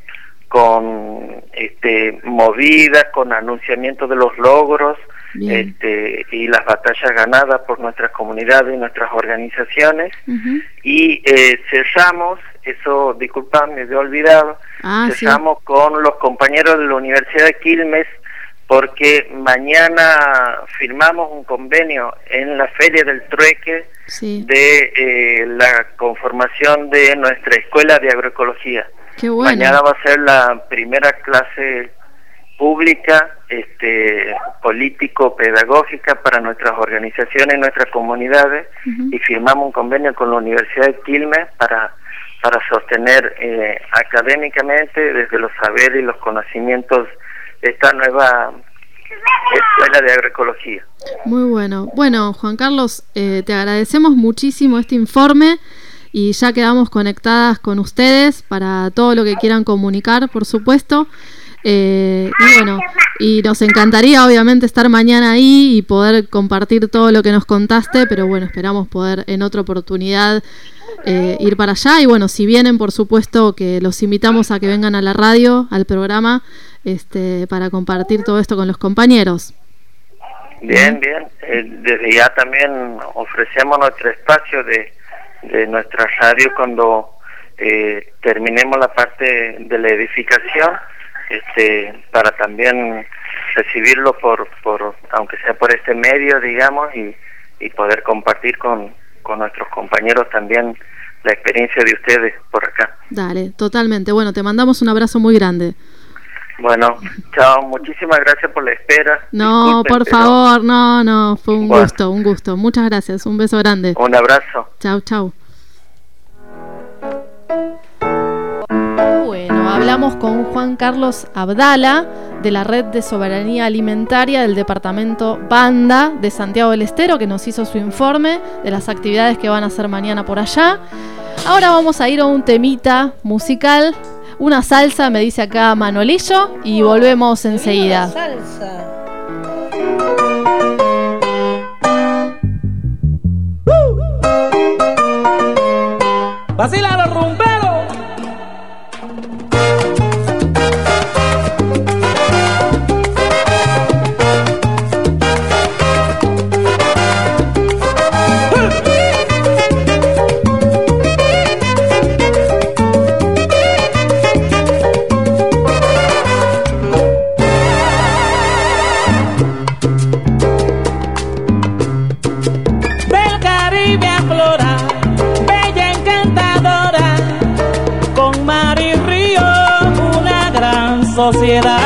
movidas, con anunciamiento de los logros, y las batallas ganadas por nuestras comunidades y nuestras organizaciones. Y cerramos, eso, disculpad, me había olvidado, cerramos con los compañeros de la Universidad de Quilmes, porque mañana firmamos un convenio en la Feria del Trueque de la conformación de nuestra Escuela de Agroecología. Qué bueno. Mañana va a ser la primera clase pública, político-pedagógica para nuestras organizaciones y nuestras comunidades, y firmamos un convenio con la Universidad de Quilmes para sostener académicamente, desde los saberes y los conocimientos, esta nueva Escuela de Agroecología. Muy bueno. Bueno, Juan Carlos, te agradecemos muchísimo este informe y ya quedamos conectadas con ustedes para todo lo que quieran comunicar, por supuesto. Y bueno, y nos encantaría obviamente estar mañana ahí y poder compartir todo lo que nos contaste, pero bueno, esperamos poder en otra oportunidad ir para allá. Y bueno, si vienen, por supuesto que los invitamos a que vengan a la radio, al programa, para compartir todo esto con los compañeros. Bien, bien. Desde ya también ofrecemos nuestro espacio de nuestra radio cuando terminemos la parte de la edificación, para también recibirlo por aunque sea por este medio, digamos, y poder compartir con nuestros compañeros también la experiencia de ustedes por acá. Dale, totalmente. Bueno, te mandamos un abrazo muy grande. Bueno, chao, muchísimas gracias por la espera. No, por favor, no, fue un gusto. Muchas gracias, un beso grande. Un abrazo. Chau. Bueno, hablamos con Juan Carlos Abdala de la Red de Soberanía Alimentaria del departamento Banda de Santiago del Estero, que nos hizo su informe de las actividades que van a hacer mañana por allá. Ahora vamos a ir a un temita musical, una salsa, me dice acá Manolillo, y volvemos enseguida. Salsa. Vacila los rumberos. Del Caribe aflora, bella encantadora, con mar y río, una gran sociedad.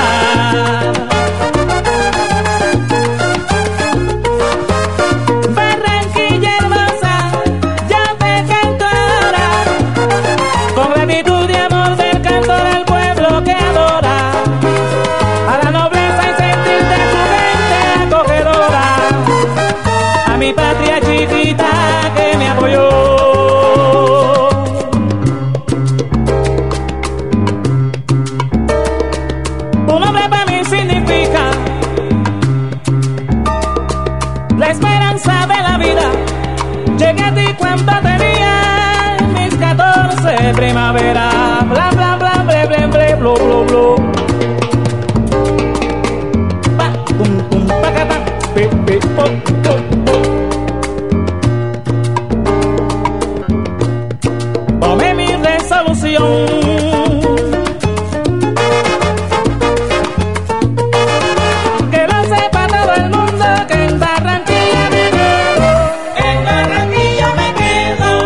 Barranquilla hermosa, yo te canto ahora, con gratitud y amor del cantor al pueblo que adora, a la nobleza y sentir de su gente acogedora, a mi patria chiquita que me apoyó. Tu nombre para mí significa la esperanza de la vida. Llegué a ti cuando tenía mis 14 primavera. Bla bla bla ble ble ble blo blo blo. Pa tum tum pa ca ta pe pe po po po. Tomé mi resolución. Que lo sepa todo el mundo que en Barranquilla me quedo. En Barranquilla me quedo.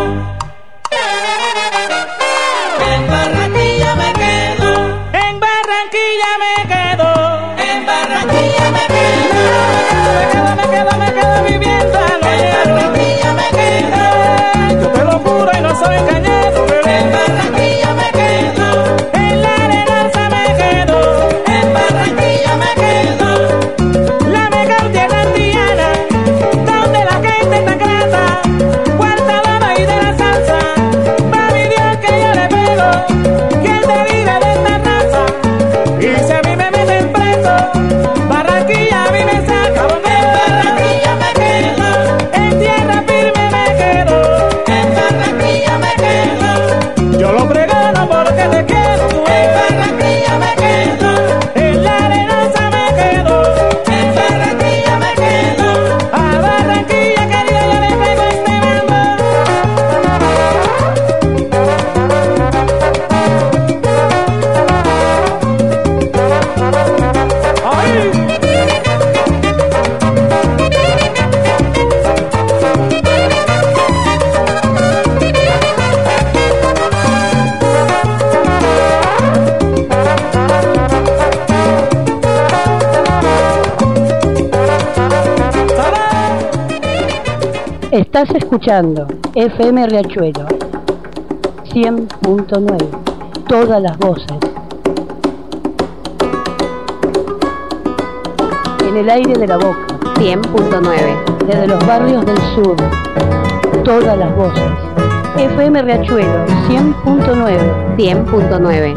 En Barranquilla me quedo. En Barranquilla me quedo. En Barranquilla me quedo. Me quedo viviendo. En Barranquilla me quedo. Yo te lo juro y no soy engañado, bebé. En Barranquilla me quedo. En la arenosa me quedo. En Barranquilla me quedo. La mejor tierra andiana, donde la gente está grata. Cuarta dama y de la salsa. Va mi Dios que yo le pego. ¿Quién te libre de esta raza? Y si a mí me meten preso, Barranquilla a mí me saca. En Barranquilla me quedo. En tierra firme me quedo. En Barranquilla me quedo. Yo lo pregano porque te quiero. En Barranquilla me quedo. En la arenosa me quedo. En Barranquilla me quedo. A Barranquilla querida yo le pego este mambo. ¡Ay! Estás escuchando FM Riachuelo 100.9, todas las voces. En el aire de la boca 100.9. desde los barrios del sur, todas las voces. FM Riachuelo 100.9. 100.9.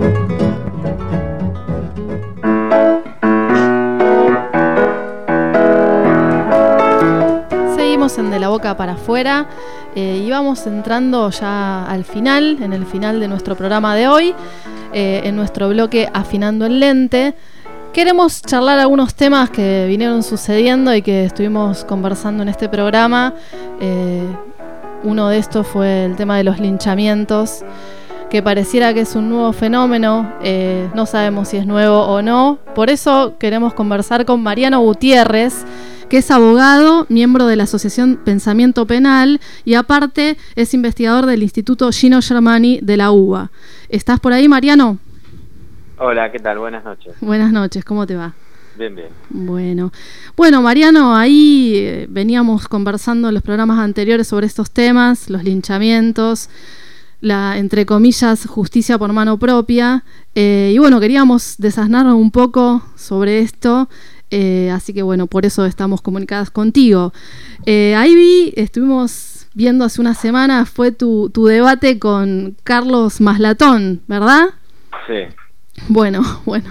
Seguimos en De la Boca para Afuera y vamos entrando ya al final, en el final de nuestro programa de hoy, en nuestro bloque Afinando el Lente. Queremos charlar algunos temas que vinieron sucediendo y que estuvimos conversando en este programa Uno de estos fue el tema de los linchamientos, que pareciera que es un nuevo fenómeno, no sabemos si es nuevo o no. Por eso queremos conversar con Mariano Gutiérrez, que es abogado, miembro de la Asociación Pensamiento Penal y aparte es investigador del Instituto Gino Germani de la UBA. ¿Estás por ahí, Mariano? Hola, ¿qué tal? Buenas noches. Buenas noches, ¿cómo te va? Bien, bien. Bueno, Mariano, ahí veníamos conversando en los programas anteriores sobre estos temas, los linchamientos, la, entre comillas, justicia por mano propia, y bueno, queríamos desasnarnos un poco sobre esto. Así que bueno, por eso estamos comunicadas contigo. Ahí estuvimos viendo hace una semana, fue tu debate con Carlos Maslatón, ¿verdad? Sí. Bueno,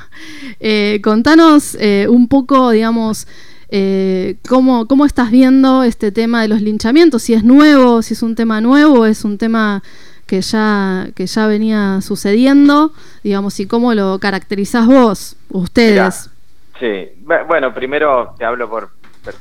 contanos un poco, digamos, cómo estás viendo este tema de los linchamientos, si es nuevo, si es un tema nuevo, es un tema que ya venía sucediendo, digamos, y cómo lo caracterizás vos, ustedes. Mirá. Sí, bueno, primero te hablo por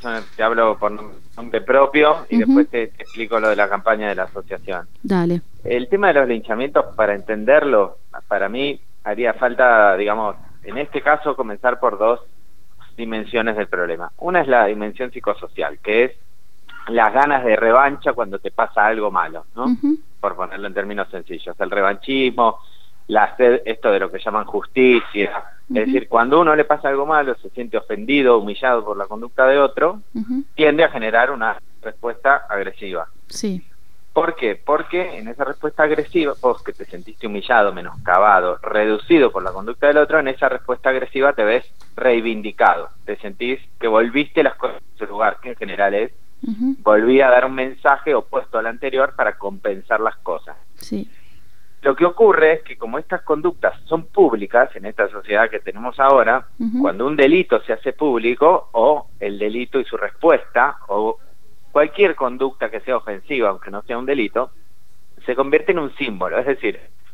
nombre propio y después te explico lo de la campaña de la asociación. Dale. El tema de los linchamientos, para entenderlo, para mí haría falta, digamos, en este caso comenzar por dos dimensiones del problema. Una es la dimensión psicosocial, que es las ganas de revancha cuando te pasa algo malo, ¿no? Por ponerlo en términos sencillos, el revanchismo, la sed, esto de lo que llaman justicia, es decir, cuando uno le pasa algo malo, se siente ofendido, humillado por la conducta de otro, tiende a generar una respuesta agresiva. Sí. ¿Por qué? Porque en esa respuesta agresiva, vos que te sentiste humillado, menoscabado, reducido por la conducta del otro, en esa respuesta agresiva te ves reivindicado, te sentís que volviste las cosas a su lugar, que en general es, volví a dar un mensaje opuesto al anterior para compensar las cosas. Sí. Lo que ocurre es que como estas conductas son públicas en esta sociedad que tenemos ahora, cuando un delito se hace público, o el delito y su respuesta, o cualquier conducta que sea ofensiva, aunque no sea un delito, se convierte en un símbolo. Es decir,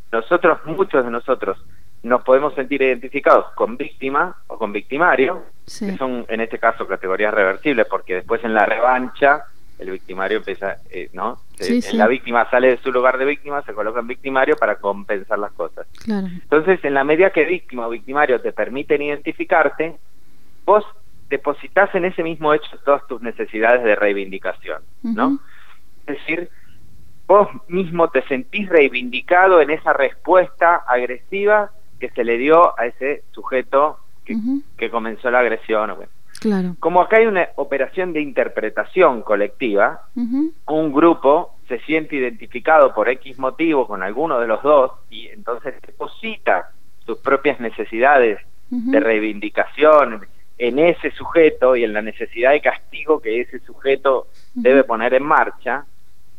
muchos de nosotros, nos podemos sentir identificados con víctima o con victimario, que son en este caso categorías reversibles, porque después en la revancha el victimario empieza, ¿no? La víctima sale de su lugar de víctima, se coloca en victimario para compensar las cosas. Claro. Entonces, en la medida que víctima o victimario te permiten identificarte, vos depositas en ese mismo hecho todas tus necesidades de reivindicación, ¿no? Es decir, vos mismo te sentís reivindicado en esa respuesta agresiva que se le dio a ese sujeto que comenzó la agresión. Bueno. Claro. Como acá hay una operación de interpretación colectiva, un grupo se siente identificado por X motivo con alguno de los dos y entonces deposita sus propias necesidades de reivindicación en ese sujeto y en la necesidad de castigo que ese sujeto debe poner en marcha.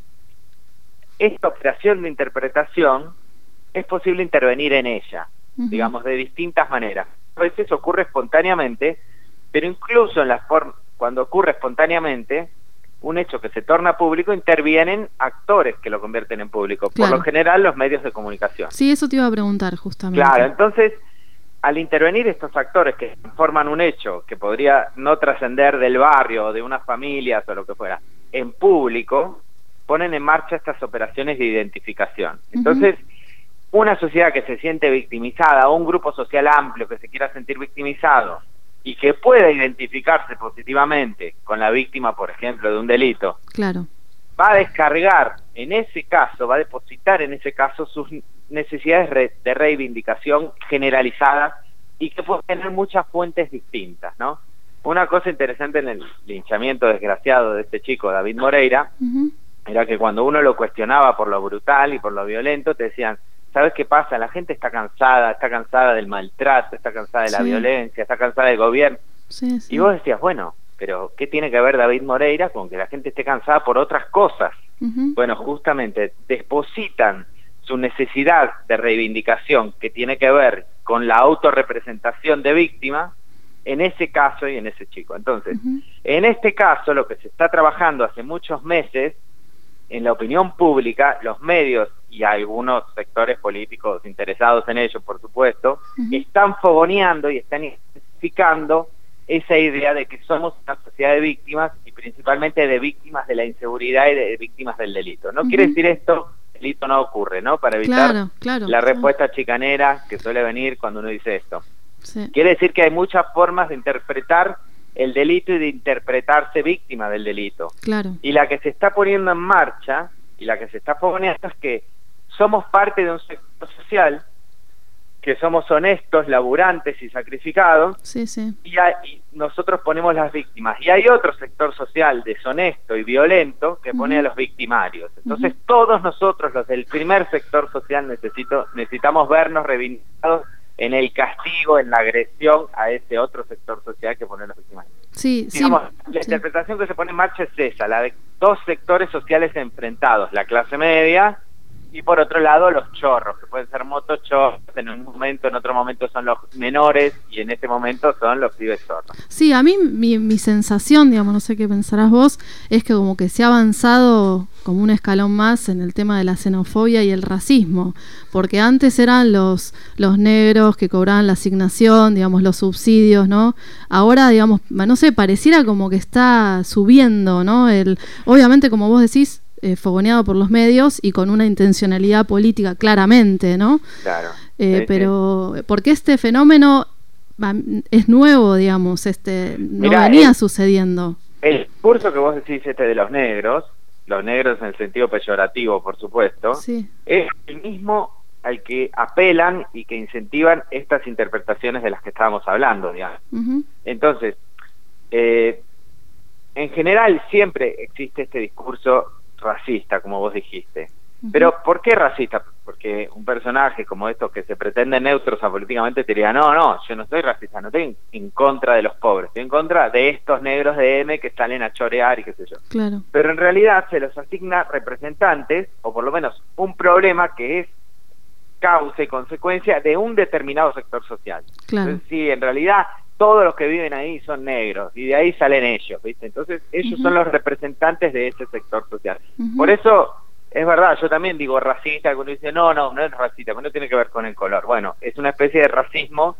Esta operación de interpretación es posible intervenir en ella, digamos, de distintas maneras. A veces ocurre espontáneamente, pero incluso en cuando ocurre espontáneamente, un hecho que se torna público, intervienen actores que lo convierten en público, por lo general los medios de comunicación. Sí, eso te iba a preguntar justamente. Claro, entonces, al intervenir estos actores que forman un hecho que podría no trascender del barrio o de unas familias o lo que fuera, en público, ponen en marcha estas operaciones de identificación. Entonces, una sociedad que se siente victimizada, o un grupo social amplio que se quiera sentir victimizado, y que pueda identificarse positivamente con la víctima, por ejemplo, de un delito, claro, va a descargar en ese caso, va a depositar en ese caso sus necesidades de reivindicación generalizadas y que pueden tener muchas fuentes distintas, ¿no? Una cosa interesante en el linchamiento desgraciado de este chico, David Moreira, era que cuando uno lo cuestionaba por lo brutal y por lo violento, te decían, ¿sabes qué pasa? La gente está cansada del maltrato, está cansada de la violencia, está cansada del gobierno. Y vos decías, bueno, pero ¿qué tiene que ver David Moreira con que la gente esté cansada por otras cosas? Bueno, justamente depositan su necesidad de reivindicación que tiene que ver con la autorrepresentación de víctima en ese caso y en ese chico. Entonces, en este caso, lo que se está trabajando hace muchos meses en la opinión pública, los medios y algunos sectores políticos interesados en ello, por supuesto, están fogoneando y están identificando esa idea de que somos una sociedad de víctimas y principalmente de víctimas de la inseguridad y de víctimas del delito. No quiere decir esto, el delito no ocurre, ¿no? Para evitar la respuesta chicanera que suele venir cuando uno dice esto. Sí. Quiere decir que hay muchas formas de interpretar el delito y de interpretarse víctima del delito. Claro. Y la que se está poniendo en marcha y la que se está poniendo es que somos parte de un sector social, que somos honestos, laburantes y sacrificados, y nosotros ponemos las víctimas. Y hay otro sector social deshonesto y violento que pone a los victimarios. Entonces todos nosotros, los del primer sector social, necesitamos vernos reivindicados en el castigo, en la agresión a ese otro sector social que pone a los victimarios. Digamos, la interpretación que se pone en marcha es esa, la de dos sectores sociales enfrentados, la clase media y por otro lado los chorros, que pueden ser motochorros, en otro momento son los menores y en este momento son los pibes chorros. Sí, a mí mi sensación, digamos, no sé qué pensarás vos, es que como que se ha avanzado como un escalón más en el tema de la xenofobia y el racismo, porque antes eran los negros que cobraban la asignación, digamos, los subsidios, ¿no? Ahora, digamos, no sé, pareciera como que está subiendo, ¿no? Obviamente, como vos decís, fogoneado por los medios y con una intencionalidad política claramente, ¿no? Claro. Pero porque este fenómeno es nuevo, digamos, no venía sucediendo. El discurso que vos decís de los negros en el sentido peyorativo, por supuesto, es el mismo al que apelan y que incentivan estas interpretaciones de las que estábamos hablando, digamos. Entonces, en general siempre existe este discurso racista, como vos dijiste. Pero ¿por qué racista? Porque un personaje como estos que se pretenden neutros políticamente te diría, no, yo no soy racista, no estoy en contra de los pobres, estoy en contra de estos negros de M que salen a chorear y qué sé yo. Claro. Pero en realidad se los asigna representantes, o por lo menos un problema que es causa y consecuencia de un determinado sector social. Claro. Entonces, sí, en realidad todos los que viven ahí son negros y de ahí salen ellos, ¿viste? Entonces ellos son los representantes de ese sector social. Por eso es verdad, yo también digo racista, algunos dicen no es racista, pero no tiene que ver con el color. Bueno, es una especie de racismo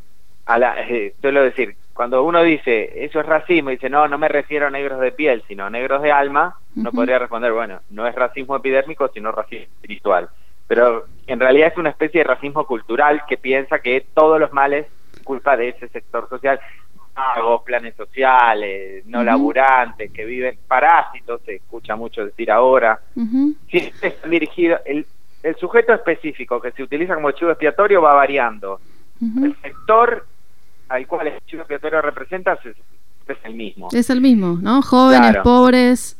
suelo decir, cuando uno dice eso es racismo, dice no me refiero a negros de piel, sino a negros de alma, uno podría responder, bueno, no es racismo epidérmico, sino racismo espiritual. Pero en realidad es una especie de racismo cultural que piensa que todos los males culpa de ese sector social, pagos, planes sociales, no laburantes, que viven parásitos, se escucha mucho decir ahora. Si es dirigido, el sujeto específico que se utiliza como chivo expiatorio va variando. El sector al cual el chivo expiatorio representa es el mismo. Es el mismo, ¿no? Jóvenes, pobres.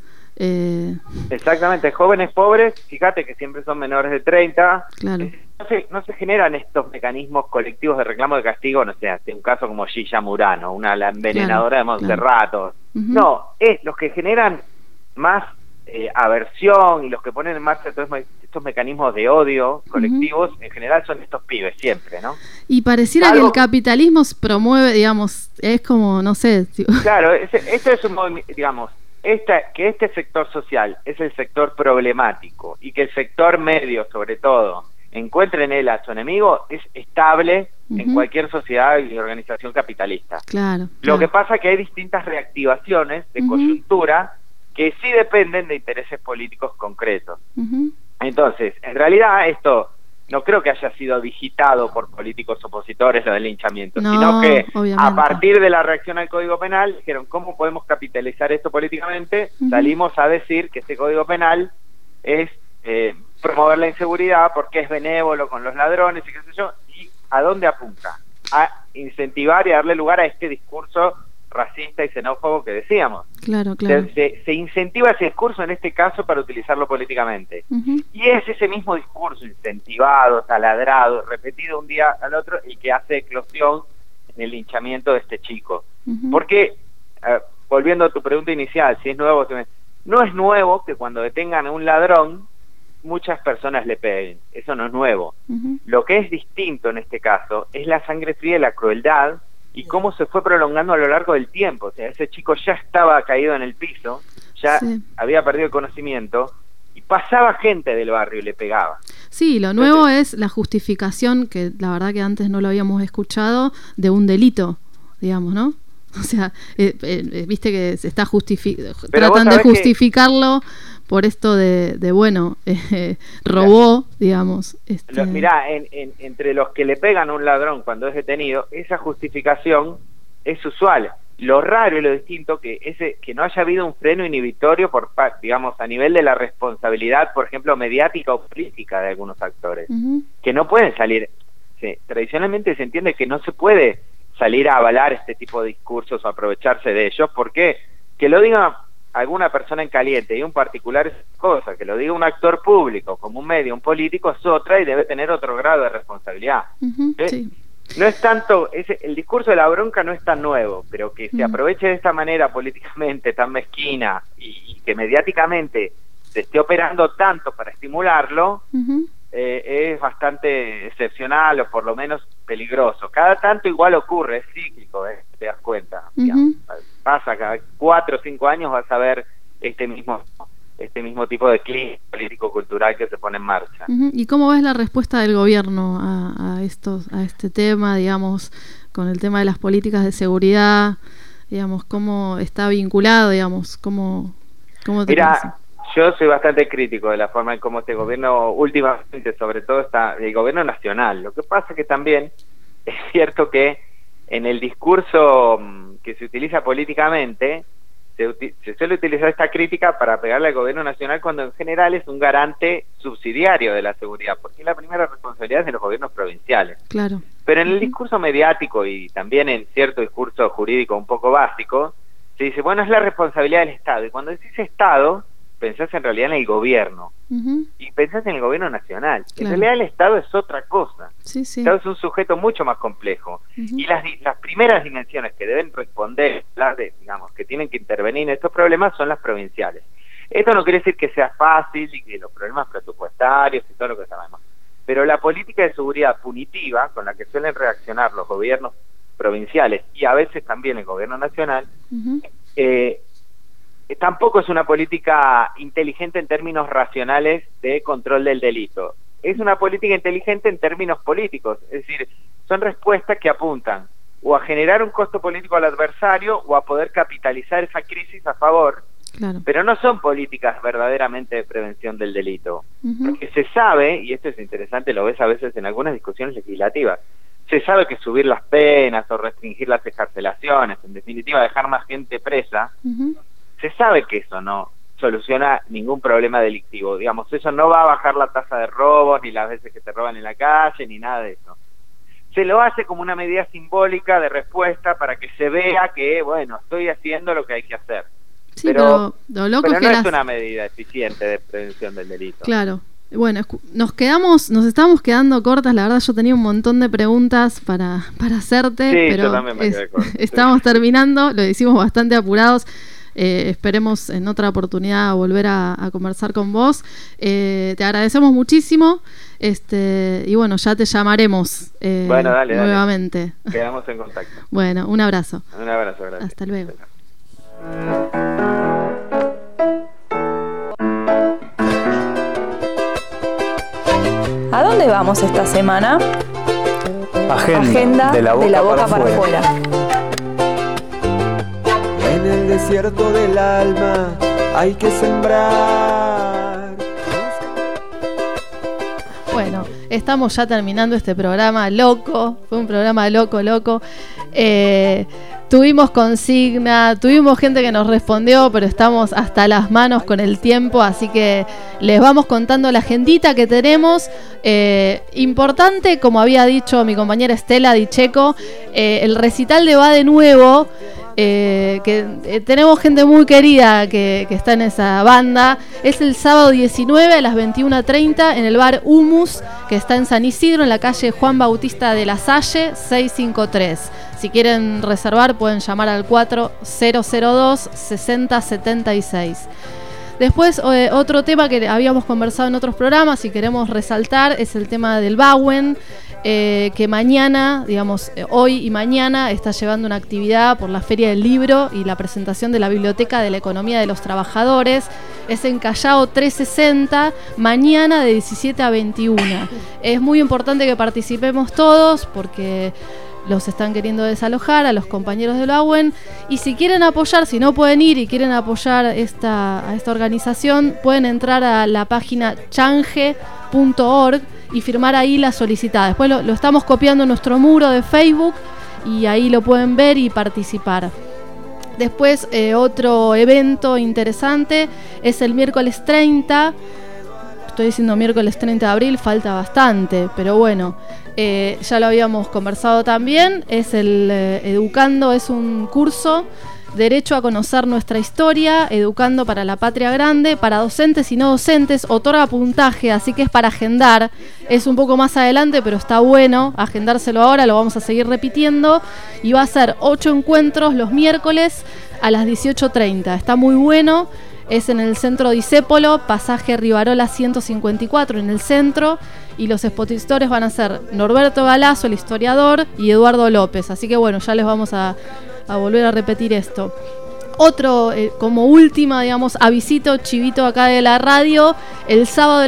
Exactamente, jóvenes pobres, fíjate que siempre son menores de 30. Claro. No se generan estos mecanismos colectivos de reclamo de castigo, no sé, un caso como Gilla Murano, la envenenadora de Montserrat. No, los que generan más aversión y los que ponen en marcha todos estos mecanismos de odio colectivos, en general son estos pibes siempre, ¿no? Y pareciera que el capitalismo promueve, digamos, es como, no sé. Claro, este es un movimiento, digamos, que este sector social es el sector problemático y que el sector medio, sobre todo, encuentre en él a su enemigo, es estable en cualquier sociedad y organización capitalista. Claro. Lo que pasa es que hay distintas reactivaciones de coyuntura que sí dependen de intereses políticos concretos. Entonces, en realidad esto no creo que haya sido digitado por políticos opositores lo del linchamiento, sino que a partir de la reacción al Código Penal dijeron, ¿cómo podemos capitalizar esto políticamente? Salimos a decir que este Código Penal es promover la inseguridad porque es benévolo con los ladrones y qué sé yo, y ¿a dónde apunta? A incentivar y a darle lugar a este discurso racista y xenófobo que decíamos. Claro. Se incentiva ese discurso en este caso para utilizarlo políticamente. Y es ese mismo discurso incentivado, taladrado, repetido un día al otro, el que hace eclosión en el linchamiento de este chico. Porque, volviendo a tu pregunta inicial, si es nuevo, no es nuevo que cuando detengan a un ladrón muchas personas le peguen, eso no es nuevo. Lo que es distinto en este caso es la sangre fría y la crueldad y cómo se fue prolongando a lo largo del tiempo. O sea, ese chico ya estaba caído en el piso, ya había perdido el conocimiento y pasaba gente del barrio y le pegaba. Sí, lo nuevo es la justificación, que la verdad que antes no lo habíamos escuchado, de un delito, digamos, ¿no? O sea, viste que se está tratan de justificarlo por esto de bueno, robó, digamos. Mirá, entre los que le pegan a un ladrón cuando es detenido, esa justificación es usual. Lo raro y lo distinto que no haya habido un freno inhibitorio digamos, a nivel de la responsabilidad, por ejemplo, mediática o política de algunos actores, que no pueden salir. Tradicionalmente se entiende que no se puede salir a avalar este tipo de discursos o aprovecharse de ellos, porque que lo diga alguna persona en caliente y un particular es cosa, que lo diga un actor público, como un medio, un político, es otra y debe tener otro grado de responsabilidad. Sí. No es tanto, el discurso de la bronca no es tan nuevo, pero que se aproveche de esta manera políticamente tan mezquina y que mediáticamente se esté operando tanto para estimularlo, es bastante excepcional o por lo menos peligroso. Cada tanto igual ocurre, es cíclico, te das cuenta. Pasa cada 4 o 5 años vas a ver este mismo tipo de clima político-cultural que se pone en marcha. ¿Y cómo ves la respuesta del gobierno a este tema, digamos, con el tema de las políticas de seguridad, digamos, cómo está vinculado, digamos, cómo te parece? Yo soy bastante crítico de la forma en cómo este gobierno últimamente, sobre todo el gobierno nacional. Lo que pasa es que también es cierto que en el discurso que se utiliza políticamente se suele utilizar esta crítica para pegarle al gobierno nacional cuando en general es un garante subsidiario de la seguridad, porque la primera responsabilidad es de los gobiernos provinciales. Claro. Pero en el discurso mediático y también en cierto discurso jurídico un poco básico, se dice, bueno, es la responsabilidad del Estado. Y cuando decís Estado, pensás en realidad en el gobierno. Y pensás en el gobierno nacional. Claro. En realidad el Estado es otra cosa. Sí. El Estado es un sujeto mucho más complejo. Y las primeras dimensiones que deben responder, digamos, que tienen que intervenir en estos problemas son las provinciales. Esto no quiere decir que sea fácil y que los problemas presupuestarios y todo lo que sabemos. Pero la política de seguridad punitiva con la que suelen reaccionar los gobiernos provinciales y a veces también el gobierno nacional, tampoco es una política inteligente en términos racionales de control del delito. Es una política inteligente en términos políticos, es decir, son respuestas que apuntan o a generar un costo político al adversario o a poder capitalizar esa crisis a favor, pero no son políticas verdaderamente de prevención del delito. Porque se sabe, y esto es interesante, lo ves a veces en algunas discusiones legislativas, se sabe que subir las penas o restringir las excarcelaciones, en definitiva dejar más gente presa, se sabe que eso no soluciona ningún problema delictivo. Digamos, eso no va a bajar la tasa de robos, ni las veces que te roban en la calle, ni nada de eso. Se lo hace como una medida simbólica de respuesta para que se vea que, bueno, estoy haciendo lo que hay que hacer. Sí, pero lo loco pero es que no es una medida eficiente de prevención del delito. Claro. Bueno, nos estamos quedando cortas, la verdad yo tenía un montón de preguntas para hacerte, pero yo también me quedé corta. Estamos terminando, lo hicimos bastante apurados. Esperemos en otra oportunidad volver a conversar con vos. Te agradecemos muchísimo y bueno, ya te llamaremos bueno, dale, nuevamente. Quedamos en contacto. Bueno, un abrazo. Un abrazo, gracias. Hasta luego. ¿A dónde vamos esta semana? Agenda de la boca para afuera. En el desierto del alma hay que sembrar. Bueno, estamos ya terminando este programa loco. Fue un programa loco. Tuvimos consigna, tuvimos gente que nos respondió, pero estamos hasta las manos con el tiempo, así que les vamos contando la agendita que tenemos. Importante, como había dicho mi compañera Estela Dicheco, el recital de Va de Nuevo, que tenemos gente muy querida que está en esa banda. Es el sábado 19 a las 21:30 en el bar Humus, que está en San Isidro, en la calle Juan Bautista de la Salle 653. Si quieren reservar pueden llamar al 4002-6076. Después otro tema que habíamos conversado en otros programas y queremos resaltar es el tema del Bauen, que mañana, digamos hoy y mañana, está llevando una actividad por la Feria del Libro y la presentación de la Biblioteca de la Economía de los Trabajadores. Es en Callao 360, mañana de 17 a 21. Es muy importante que participemos todos porque los están queriendo desalojar a los compañeros de la UEN. Y si quieren apoyar, si no pueden ir y quieren apoyar a esta organización, pueden entrar a la página change.org y firmar ahí la solicitada. Después lo estamos copiando en nuestro muro de Facebook y ahí lo pueden ver y participar. Después otro evento interesante es el miércoles 30. Estoy diciendo miércoles 30 de abril, falta bastante, pero bueno, ya lo habíamos conversado también. Es el Educando, es un curso Derecho a conocer nuestra historia, Educando para la Patria Grande, para docentes y no docentes, otorga puntaje, así que es para agendar. Es un poco más adelante, pero está bueno agendárselo ahora, lo vamos a seguir repitiendo. Y va a ser 8 encuentros los miércoles a las 18:30. Está muy bueno, es en el centro Discépolo, pasaje Rivarola 154 en el centro. Y los expositores van a ser Norberto Galazo, el historiador, y Eduardo López. Así que bueno, ya les vamos a volver a repetir esto. Otro, como última, digamos, avisito, chivito acá de la radio, el sábado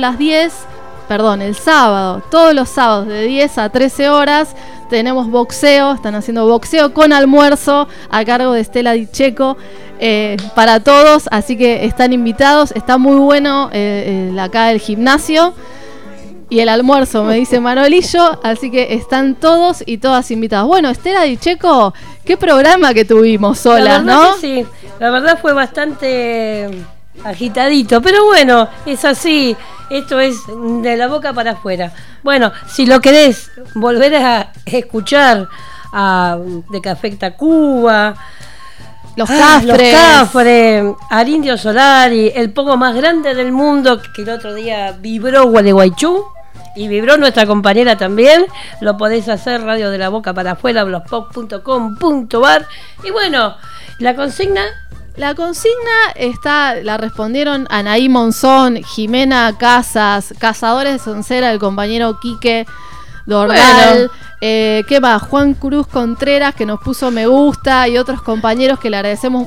todos los sábados de 10 a 13 horas tenemos boxeo, están haciendo boxeo con almuerzo a cargo de Estela Dicheco para todos, así que están invitados, está muy bueno acá el gimnasio. Y el almuerzo, me dice Manolillo, así que están todos y todas invitados. Bueno, Estela Dicheco, qué programa que tuvimos solas, ¿no? Sí, la verdad fue bastante agitadito, pero bueno, es así, esto es de la boca para afuera. Bueno, si lo querés volver a escuchar de Café Tacuba, los Cafres, al Indio Solari, el poco más grande del mundo, que el otro día vibró Gualeguaychú y vibró nuestra compañera también. Lo podés hacer Radio de la Boca para Afuera, blogspot.com.ar. Y bueno, la consigna la respondieron Anaí Monzón, Jimena Casas, Cazadores de Soncera, el compañero Quique Dorgal. Bueno. ¿Qué más? Juan Cruz Contreras, que nos puso me gusta, y otros compañeros que le agradecemos.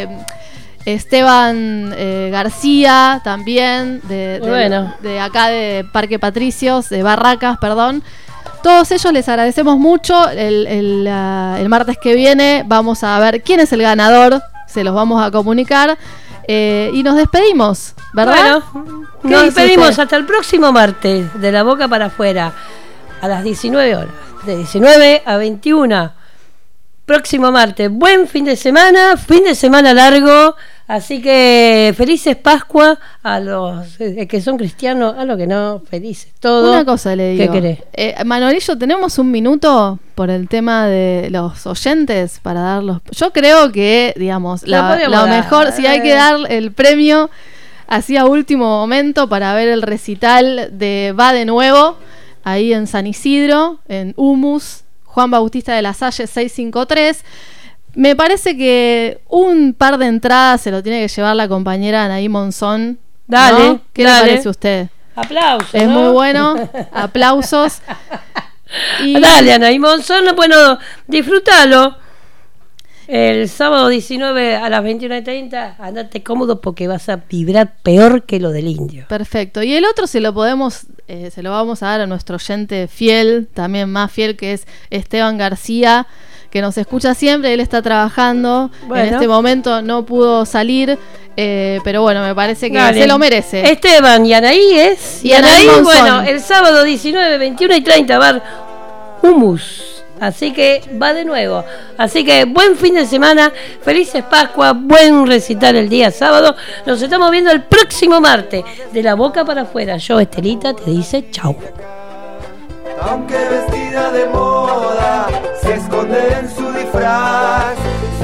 Esteban García también, de acá de Parque Patricios, de Barracas, perdón. Todos ellos les agradecemos mucho. El martes que viene vamos a ver quién es el ganador, se los vamos a comunicar. Y nos despedimos, ¿verdad? Bueno, nos despedimos hasta el próximo martes, de la boca para afuera, a las 19 horas, de 19 a 21. Próximo martes, buen fin de semana largo, así que felices Pascua a los que son cristianos, a los que no, felices todo. Una cosa le digo. ¿Qué querés? Manolillo, tenemos un minuto por el tema de los oyentes para darlos. Yo creo que, digamos, lo mejor, si hay que dar el premio así a último momento para ver el recital de Va de Nuevo, ahí en San Isidro, en Humus, Juan Bautista de la Salle 653. Me parece que un par de entradas se lo tiene que llevar la compañera Anaí Monzón. Dale, ¿no? ¿Qué le parece a usted? Aplausos. Es muy bueno, aplausos. Y dale, Anaí Monzón, bueno, disfrútalo. El sábado 19 a las 21:30, andate cómodo porque vas a vibrar peor que lo del indio. Perfecto. Y el otro se lo vamos a dar a nuestro oyente fiel, también más fiel, que es Esteban García, que nos escucha siempre. Él está trabajando, en este momento no pudo salir, pero bueno, me parece que se lo merece. Esteban y Anaí y Anaí, bueno, el sábado 19, 21:30 va a haber Humus. Así que va de nuevo. Así que buen fin de semana, felices Pascua, buen recital el día sábado. Nos estamos viendo el próximo martes, de la boca para afuera. Yo, Estelita, te dice chau. Aunque vestida de moda, se esconde en su disfraz.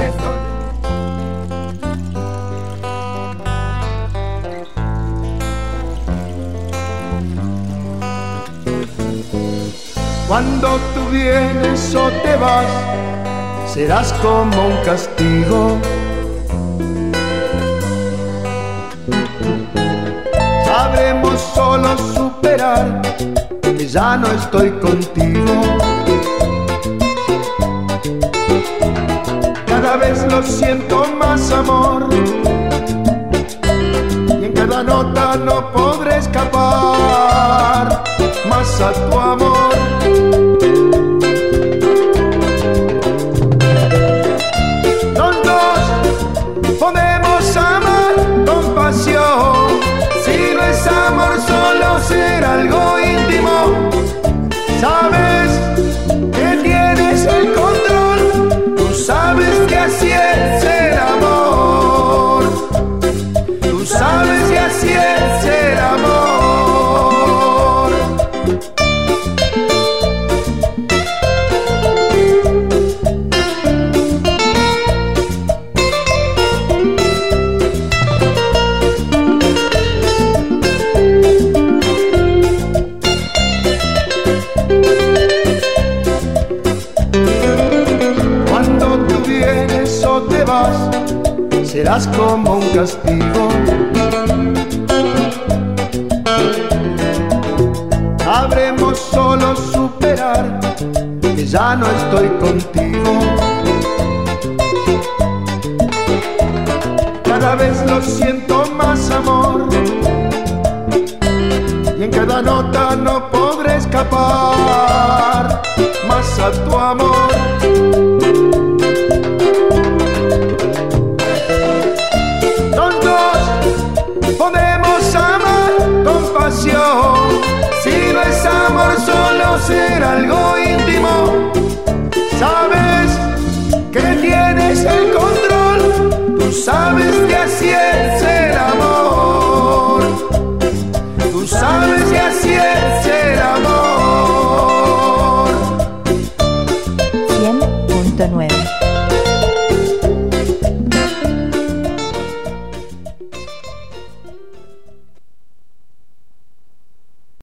Cuando tú vienes o te vas, serás como un castigo. Sabremos solo superar que ya no estoy contigo. Cada vez lo siento más, amor, y en cada nota no podré escapar más a tu amor. vas, serás como un castigo. Sabremos solo superar que ya no estoy contigo. Cada vez lo siento más, amor, y en cada nota no podré escapar más a tu amor. Los dos podemos amar con pasión, si no es amor solo será algo íntimo. Sabes que tienes el control, tú sabes que así es el amor, tú sabes que así es el amor. 100.9